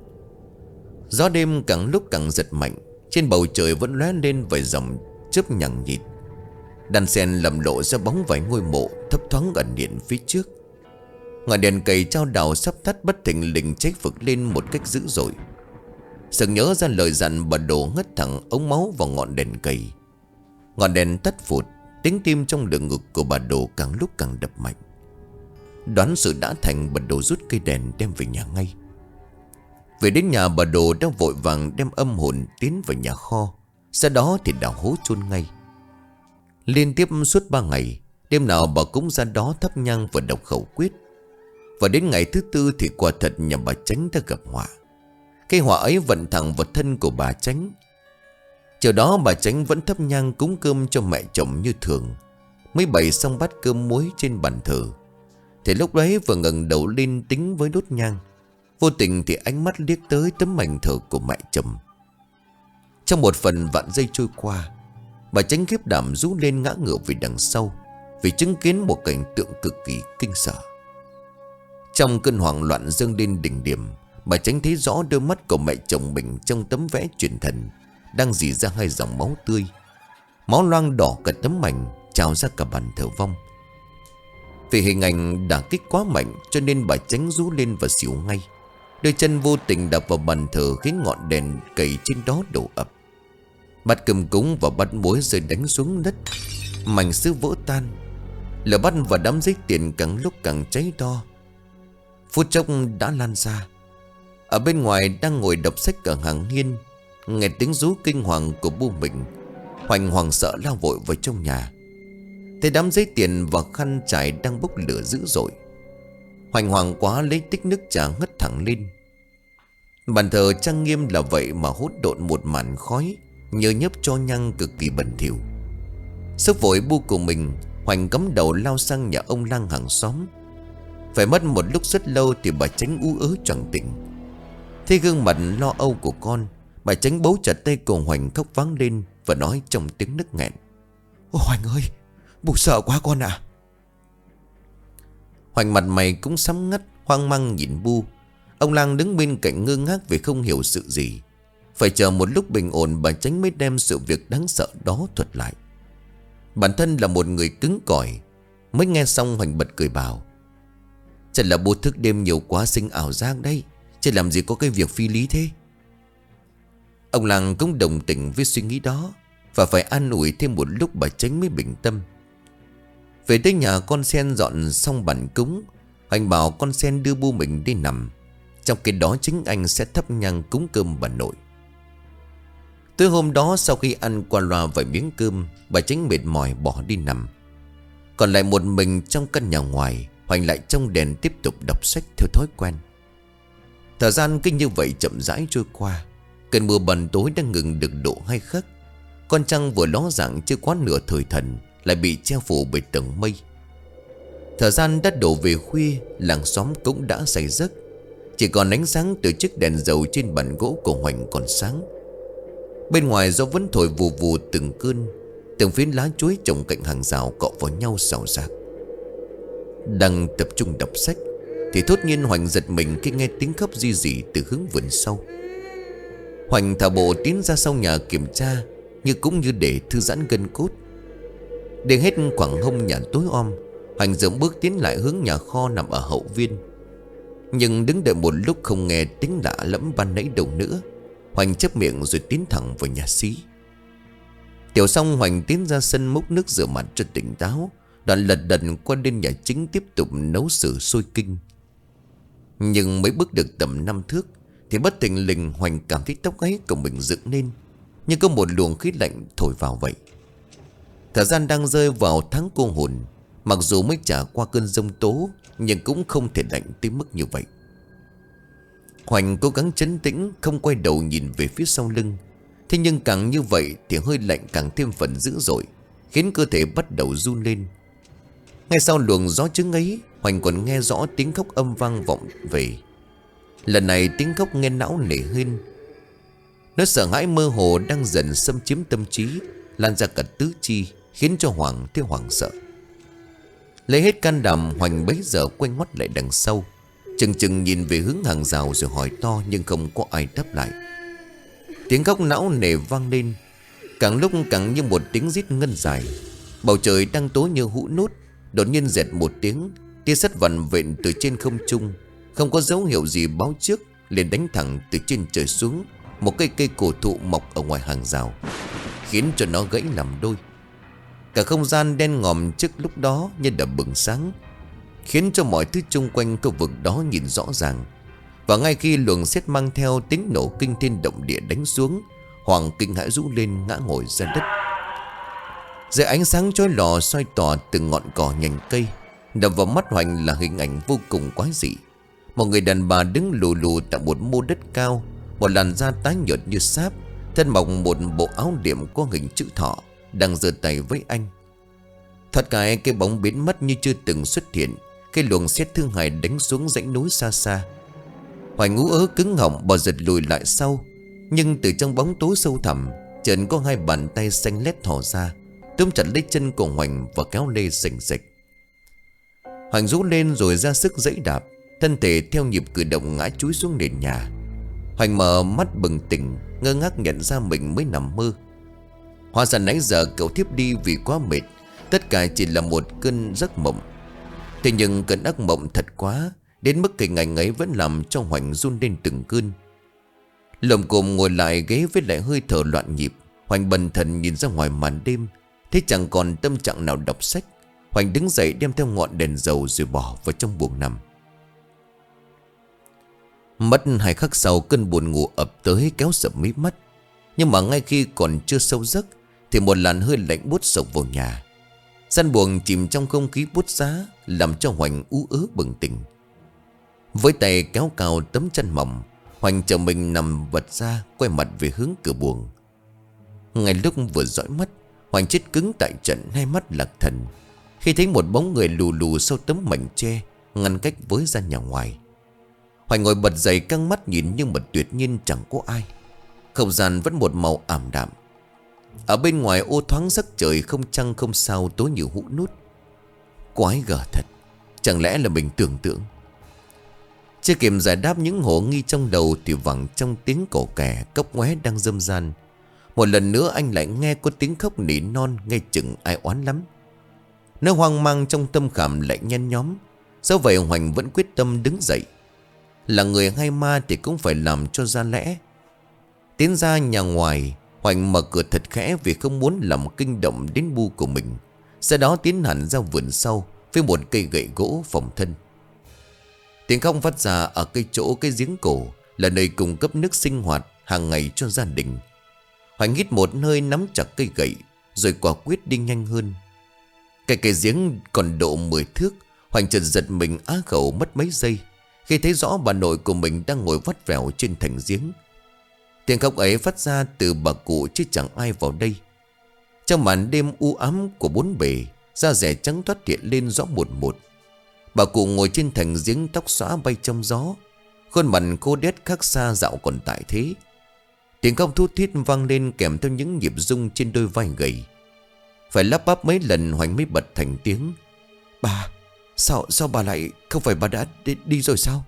Gió đêm càng lúc càng giật mạnh, trên bầu trời vẫn lóe lên vài dòng chớp nhằng nhịt. Đàn sen lầm lộ ra bóng vài ngôi mộ thấp thoáng ẩn hiện phía trước. Ngọn đèn cầy trao đảo sắp tắt bất thình lình cháy phực lên một cách dữ dội. Sực nhớ ra lời dặn, bà Đồ ngất thẳng ống máu vào ngọn đèn cầy. Ngọn đèn tắt phụt, tiếng tim trong lồng ngực của bà Đồ càng lúc càng đập mạnh. Đoán sự đã thành, bà Đồ rút cây đèn đem về nhà ngay. Về đến nhà, bà Đồ đã vội vàng đem âm hồn tiến vào nhà kho. Sau đó thì đào hố chôn ngay. Liên tiếp suốt 3 ngày, đêm nào bà cũng ra đó thắp nhang và đọc khẩu quyết. Và đến ngày thứ 4 thì quả thật nhà bà Chánh đã gặp họa. Cái họa ấy vận thẳng vào thân của bà Chánh. Chiều đó bà Chánh vẫn thắp nhang cúng cơm cho mẹ chồng như thường. Mới bày xong bát cơm muối trên bàn thờ, thì lúc đấy vừa ngẩng đầu lên tính với đốt nhang, vô tình thì ánh mắt liếc tới tấm ảnh thờ của mẹ chồng. Trong một phần vạn giây trôi qua, bà Chánh khiếp đảm rú lên ngã ngửa về đằng sau, vì chứng kiến một cảnh tượng cực kỳ kinh sợ. Trong cơn hoảng loạn dâng lên đỉnh điểm, bà Chánh thấy rõ đôi mắt của mẹ chồng mình trong tấm vẽ truyền thần đang rỉ ra 2 dòng máu tươi. Máu loang đỏ cả tấm ảnh, trào ra cả bàn thờ vong. Vì hình ảnh đả kích quá mạnh, cho nên bà Chánh rú lên và xỉu ngay. Đôi chân vô tình đập vào bàn thờ, khiến ngọn đèn cầy trên đó đổ ập. Bát cơm cúng và bát muối rơi đánh xuống đất, mảnh sứ vỡ tan. Lửa bắt và đám giấy tiền càng lúc càng cháy to. Phút chốc đã lan ra. Ở bên ngoài đang ngồi đọc sách ở hàng hiên, nghe tiếng rú kinh hoàng của bu mình, Hoành hoảng sợ lao vội vào trong nhà. Thấy đám giấy tiền và khăn trải đang bốc lửa dữ dội. Hoành hoảng quá lấy tích nước trà ngất thẳng lên. Bàn thờ trang nghiêm là vậy mà hỗn độn một màn khói nhờ nhấp cho nhang cực kỳ bẩn thỉu. Sức vội bu của mình, Hoành cắm đầu lao sang nhà ông lang hàng xóm. Phải mất một lúc rất lâu thì bà Chánh ú ớ choàng tỉnh. Thấy gương mặt lo âu của con, bà Chánh bấu chặt tay của Hoành khóc váng lên và nói trong tiếng nức nghẹn: "Ôi Hoành ơi, bố sợ quá con ạ." Hoành mặt mày cũng sắm ngắt, hoang mang nhìn bu. Ông lang đứng bên cạnh ngơ ngác vì không hiểu sự gì. Phải chờ một lúc bình ổn, bà Chánh mới đem sự việc đáng sợ đó thuật lại. Bản thân là một người cứng cỏi, mới nghe xong Hoành bật cười bảo: Chắc là bố thức đêm nhiều quá sinh ảo giác đấy, chứ làm gì có cái việc phi lý thế. Ông làng cũng đồng tình với suy nghĩ đó, và phải an ủi thêm một lúc bà Chánh mới bình tâm. Về tới nhà, con sen dọn xong bàn cúng. Hoành bảo con sen đưa bu mình đi nằm, trong khi đó chính anh sẽ thắp nhang cúng cơm bà nội. Tới hôm đó, sau khi ăn qua loa vài miếng cơm, bà Chánh mệt mỏi bỏ đi nằm. Còn lại một mình trong căn nhà ngoài, Hoành lại trong đèn tiếp tục đọc sách theo thói quen. Thời gian cứ như vậy chậm rãi trôi qua. Cơn mưa ban tối đang ngừng được độ 2 khắc. Con trăng vừa ló dạng chưa quá nửa thời thần lại bị che phủ bởi tầng mây. Thời gian đã đổ về khuya, làng xóm cũng đã say giấc. Chỉ còn ánh sáng từ chiếc đèn dầu trên bàn gỗ của Hoành còn sáng. Bên ngoài gió vẫn thổi vù vù từng cơn. Từng phiến lá chuối trồng cạnh hàng rào cọ vào nhau xào xạc. Đang tập trung đọc sách thì thốt nhiên Hoành giật mình khi nghe tiếng khóc ri rỉ từ hướng vườn sau. Hoành thả bộ tiến ra sau nhà kiểm tra, cũng như để thư giãn gân cốt. Đến hết khoảng hông nhà tối om, Hoành dẫm bước tiến lại hướng nhà kho nằm ở hậu viên. Nhưng đứng đợi một lúc không nghe tiếng lạ lẫm ban nãy đâu nữa, Hoành chép miệng rồi tiến thẳng vào nhà xí. Tiểu xong, Hoành tiến ra sân múc nước rửa mặt cho tỉnh táo, đoạn lật đật qua đến nhà chính tiếp tục nấu sữa sôi kinh. Nhưng mới bước được tầm 5 thước thì bất thình lình Hoành cảm thấy tóc gáy của mình dựng lên, như có một luồng khí lạnh thổi vào vậy. Thời gian đang rơi vào tháng cô hồn, mặc dù mới trải qua cơn giông tố nhưng cũng không thể lạnh tới mức như vậy. Hoành cố gắng trấn tĩnh, không quay đầu nhìn về phía sau lưng. Thế nhưng càng như vậy thì hơi lạnh càng thêm phần dữ dội, khiến cơ thể bắt đầu run lên. Ngay sau luồng gió trứng ấy, Hoành còn nghe rõ tiếng khóc âm vang vọng về. Lần này tiếng khóc nghe não nề hơn. Nỗi sợ hãi mơ hồ đang dần xâm chiếm tâm trí, lan ra cả tứ chi, khiến cho Hoàng thấy hoảng sợ. Lấy hết can đảm, Hoành bấy giờ quay ngoắt lại đằng sau, chừng chừng nhìn về hướng hàng rào rồi hỏi to, nhưng không có ai đáp lại. Tiếng khóc não nề vang lên, càng lúc càng như một tiếng rít ngân dài. Bầu trời đang tối như hũ nút. Đột nhiên rẹt một tiếng, tia sét vằn vện từ trên không trung, không có dấu hiệu gì báo trước, liền đánh thẳng từ trên trời xuống một cây cổ thụ mọc ở ngoài hàng rào, khiến cho nó gãy làm đôi. Cả không gian đen ngòm trước lúc đó như đã bừng sáng, khiến cho mọi thứ chung quanh khu vực đó nhìn rõ ràng. Và ngay khi luồng sét mang theo tiếng nổ kinh thiên động địa đánh xuống, Hoàng kinh hãi rú lên ngã ngồi ra đất. Dưới ánh sáng chói lòa soi tỏa từng ngọn cỏ nhành cây, đập vào mắt Hoành là hình ảnh vô cùng quái dị. Một người đàn bà đứng lù lù tại một mô đất cao, một làn da tái nhợt như sáp, thân mặc một bộ áo điểm có hình chữ thọ, đang giơ tay với anh. Thoạt cái bóng biến mất như chưa từng xuất hiện. Cái luồng sét thương hại đánh xuống dãy núi xa xa. Hoành ngú ớ cứng họng, bò giật lùi lại sau. Nhưng từ trong bóng tối sâu thẳm, chợt có hai bàn tay xanh lét thò ra, túm chặt lấy chân của Hoành và kéo lê rành rạch. Hoành rú lên rồi ra sức giãy đạp, thân thể theo nhịp cử động ngã chúi xuống nền nhà. Hoành mở mắt bừng tỉnh, ngơ ngác nhận ra mình mới nằm mơ. Hóa ra nãy giờ cậu thiếp đi vì quá mệt, tất cả chỉ là một cơn giấc mộng. Thế nhưng cơn ác mộng thật quá, đến mức hình ảnh ấy vẫn làm cho Hoành run lên từng cơn. Lồm cồm ngồi lại ghế với lại hơi thở loạn nhịp, Hoành bần thần nhìn ra ngoài màn đêm, thấy chẳng còn tâm trạng nào đọc sách. Hoành đứng dậy đem theo ngọn đèn dầu rồi bỏ vào trong buồng nằm. Mất 2 khắc sau, cơn buồn ngủ ập tới kéo sập mí mắt. Nhưng mà ngay khi còn chưa sâu giấc thì một làn hơi lạnh buốt sộc vào nhà. Gian buồng chìm trong không khí buốt giá, làm cho Hoành ú ớ bừng tỉnh. Với tay kéo cao tấm chăn mỏng, Hoành chờ mình nằm vật ra, quay mặt về hướng cửa buồng. Ngay lúc vừa dõi mắt, Hoành chết cứng tại trận, hai mắt lạc thần, khi thấy một bóng người lù lù sau tấm mảnh tre ngăn cách với gian nhà ngoài. Hoành ngồi bật dậy, căng mắt nhìn nhưng mà tuyệt nhiên chẳng có ai. Không gian vẫn một màu ảm đạm. Ở bên ngoài ô thoáng giấc trời, không trăng không sao, tối như hũ nút. Quái gở thật, chẳng lẽ là mình tưởng tượng? Chưa kịp giải đáp những hồ nghi trong đầu thì vẳng trong tiếng cổ kè cốc ngoé đang râm ran, một lần nữa anh lại nghe có tiếng khóc nỉ non, nghe chừng ai oán lắm. Nó hoang mang trong tâm khảm lại nhen nhóm. Do vậy Hoành vẫn quyết tâm đứng dậy. Là người hay ma thì cũng phải làm cho ra lẽ. Tiến ra nhà ngoài, Hoành mở cửa thật khẽ vì không muốn làm kinh động đến Bu của mình. Sau đó tiến hẳn ra vườn sau với một cây gậy gỗ phòng thân. Tiếng khóc phát ra ở cái giếng cổ, là nơi cung cấp nước sinh hoạt hàng ngày cho gia đình. Hoành hít một hơi, nắm chặt cây gậy, rồi quả quyết đi nhanh hơn. Cây giếng còn độ 10 thước. Hoành chợt giật mình á khẩu mất mấy giây khi thấy rõ bà nội của mình đang ngồi vắt vẻo trên thành giếng. Tiếng khóc ấy phát ra từ bà cụ chứ chẳng ai vào đây. Trong màn đêm u ám của bốn bề, da rẻ trắng toát hiện lên rõ một một. Bà cụ ngồi trên thành giếng, tóc xõa bay trong gió, khuôn mặt khô đét khác xa dạo còn tại thế. Tiếng khóc thút thít vang lên kèm theo những nhịp rung trên đôi vai gầy. Phải lắp bắp mấy lần Hoành mới bật thành tiếng: "Bà, sao bà lại, không phải bà đã đi rồi sao?"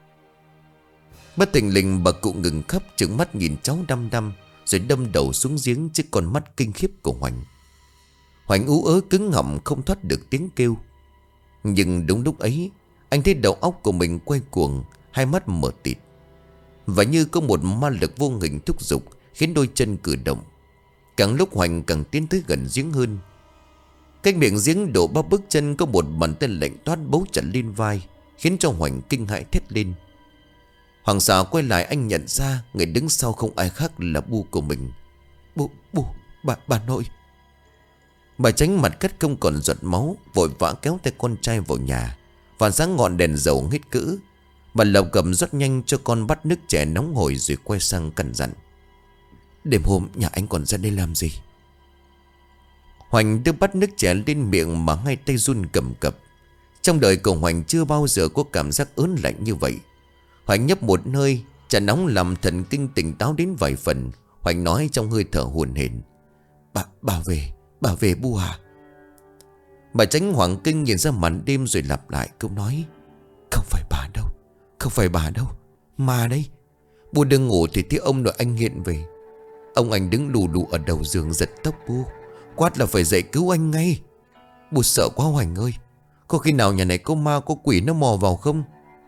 Bất thình lình bà cụ ngừng khóc, trừng mắt nhìn cháu đăm đăm, rồi đâm đầu xuống giếng trước con mắt kinh khiếp của Hoành. Hoành ú ớ cứng họng không thoát được tiếng kêu. Nhưng đúng lúc ấy, anh thấy đầu óc của mình quay cuồng, hai mắt mở tịt. Và như có một ma lực vô hình thúc giục khiến đôi chân cử động. Càng lúc Hoành càng tiến tới gần giếng hơn. Cách miệng giếng độ 3 bước chân có một bàn tay lạnh toát bấu chặt lên vai, khiến cho Hoành kinh hãi thét lên. Hoàng sợ quay lại, anh nhận ra người đứng sau không ai khác là Bu của mình. Bu, bà nội." Bà Tránh mặt cắt không còn giọt máu, vội vã kéo tay con trai vào nhà. Phản sáng ngọn đèn dầu hết cữ. Bà lộc cầm rất nhanh cho con bát nước chè nóng hổi, rồi quay sang căn dặn: "Đêm hôm nhà anh còn ra đây làm gì?" Hoành đưa bát nước chè lên miệng mà hai tay run cầm cập. Trong đời của Hoành chưa bao giờ có cảm giác ớn lạnh như vậy. Hoành nhấp một hơi, trà nóng làm thần kinh tỉnh táo đến vài phần. Hoành nói trong hơi thở hổn hển: Bà về Bu à?" Bà Tránh hoảng kinh nhìn ra màn đêm rồi lặp lại câu nói: Không phải bà đâu, ma đây. Bu đừng ngủ thì thấy ông nội anh hiện về. Ông anh đứng lù lù ở đầu giường giật tóc Bu, quát là phải dậy cứu anh ngay. Bu sợ quá Hoành ơi, có khi nào nhà này có ma có quỷ nó mò vào không?"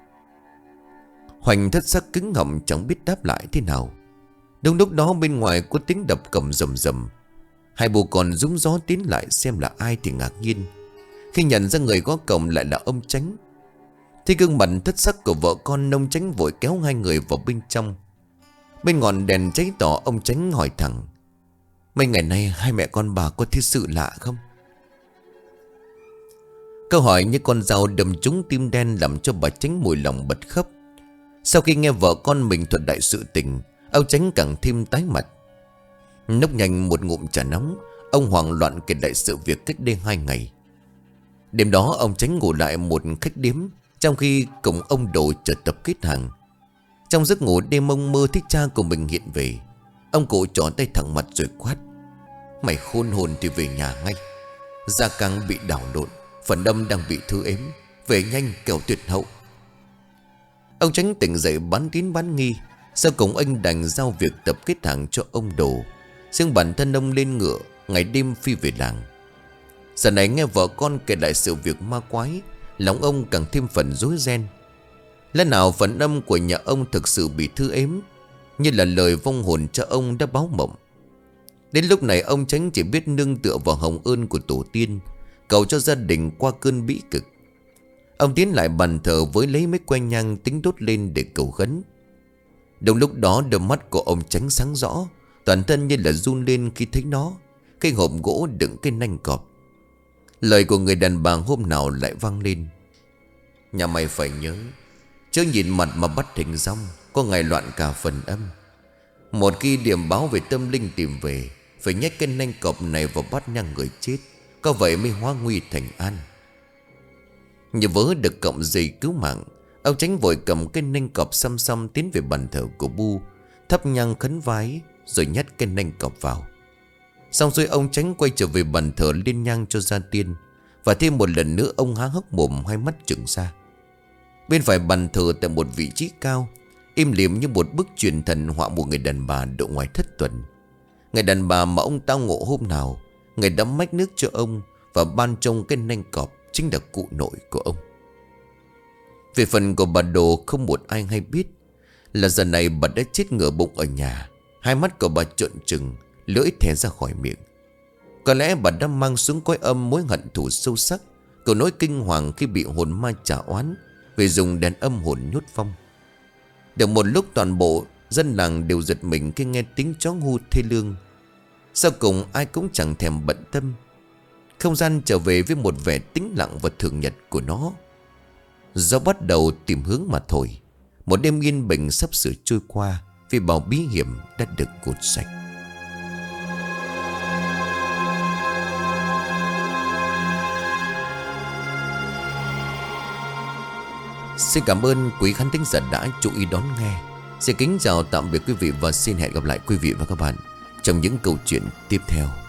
Hoành thất sắc cứng họng chẳng biết đáp lại thế nào. Đúng lúc đó bên ngoài có tiếng đập cổng rầm rầm. Hai bố con rúm gió tiến lại xem là ai thì ngạc nhiên khi nhận ra người gõ cổng lại là ông Tránh. Thì gương mặt thất sắc của vợ con, ông Tránh vội kéo hai người vào bên trong. Bên ngọn đèn cháy tỏ, ông Tránh hỏi thẳng: "Mấy ngày nay hai mẹ con bà có thiết sự lạ không?" Câu hỏi như con dao đâm trúng tim đen làm cho bà Tránh mùi lòng bật khóc. Sau khi nghe vợ con mình thuật đại sự tình, ông Tránh càng thêm tái mặt. Nốc nhanh một ngụm trà nóng, ông hoảng loạn kể lại sự việc cách đây 2 ngày. Đêm đó ông Tránh ngủ lại một khách điếm, trong khi cùng ông Đồ chợt tập kết hàng. Trong giấc ngủ đêm ông mơ thấy cha của mình hiện về. Ông cụ trỏ tay thẳng mặt rồi quát: "Mày khôn hồn thì về nhà ngay. Gia Cang bị đảo lộn, phần Âm đang bị thư ếm, về nhanh kẻo tuyệt hậu." Ông Tránh tỉnh dậy bán tín bán nghi. Sau cùng anh đành giao việc tập kết hàng cho ông Đồ, riêng bản thân ông lên ngựa ngày đêm phi về làng. Giờ này nghe vợ con kể lại sự việc ma quái, lòng ông càng thêm phần rối ren. Lẽ nào phần Âm của nhà ông thực sự bị thư ếm, như là lời vong hồn cha ông đã báo mộng? Đến lúc này ông Tránh chỉ biết nương tựa vào hồng ơn của tổ tiên, cầu cho gia đình qua cơn bĩ cực. Ông tiến lại bàn thờ với lấy mấy que nhang tính đốt lên để cầu khấn. Đúng lúc đó đôi mắt của ông Tránh sáng rõ, toàn thân như là run lên khi thấy nó, cái hộp gỗ đựng cái nanh cọp. Lời của người đàn bà hôm nào lại vang lên: "Nhà mày phải nhớ, chớ nhìn mặt mà bắt hình rong, có ngày loạn cả phần âm. Một khi điểm báo về tâm linh tìm về, phải nhét cái nanh cọp này vào bát nhang người chết, có vậy mới hóa nguy thành an." Như vớ được cọng dây cứu mạng, ông Tránh vội cầm cái nanh cọp xăm xăm tiến về bàn thờ của Bu, thắp nhang khấn vái rồi nhét cái nanh cọp vào. Xong rồi ông Tránh quay trở về bàn thờ lên nhang cho gia tiên. Và thêm một lần nữa ông há hốc mồm, hai mắt trừng ra. Bên phải bàn thờ tại một vị trí cao, im lìm như một bức truyền thần họa một người đàn bà độ ngoài thất tuần. Người đàn bà mà ông tao ngộ hôm nào, người đã mách nước cho ông và ban trông cái nanh cọp chính là cụ nội của ông. Về phần của bà Đồ không một ai hay biết là giờ này bà đã chết ngửa bụng ở nhà. Hai mắt của bà trợn trừng, lưỡi thè ra khỏi miệng. Có lẽ bà đã mang xuống cõi âm mối hận thù sâu sắc, cậu nỗi kinh hoàng khi bị hồn ma trả oán vì dùng đèn âm hồn nhốt Phong. Được một lúc toàn bộ dân làng đều giật mình khi nghe tiếng chó ngu thê lương. Sau cùng ai cũng chẳng thèm bận tâm. Không gian trở về với một vẻ tĩnh lặng và thường nhật của nó. Gió bắt đầu tìm hướng mà thổi. Một đêm yên bình sắp sửa trôi qua vì bào bí hiểm đã được cột sạch. Xin cảm ơn quý khán thính giả đã chú ý đón nghe. Xin kính chào tạm biệt quý vị và xin hẹn gặp lại quý vị và các bạn trong những câu chuyện tiếp theo.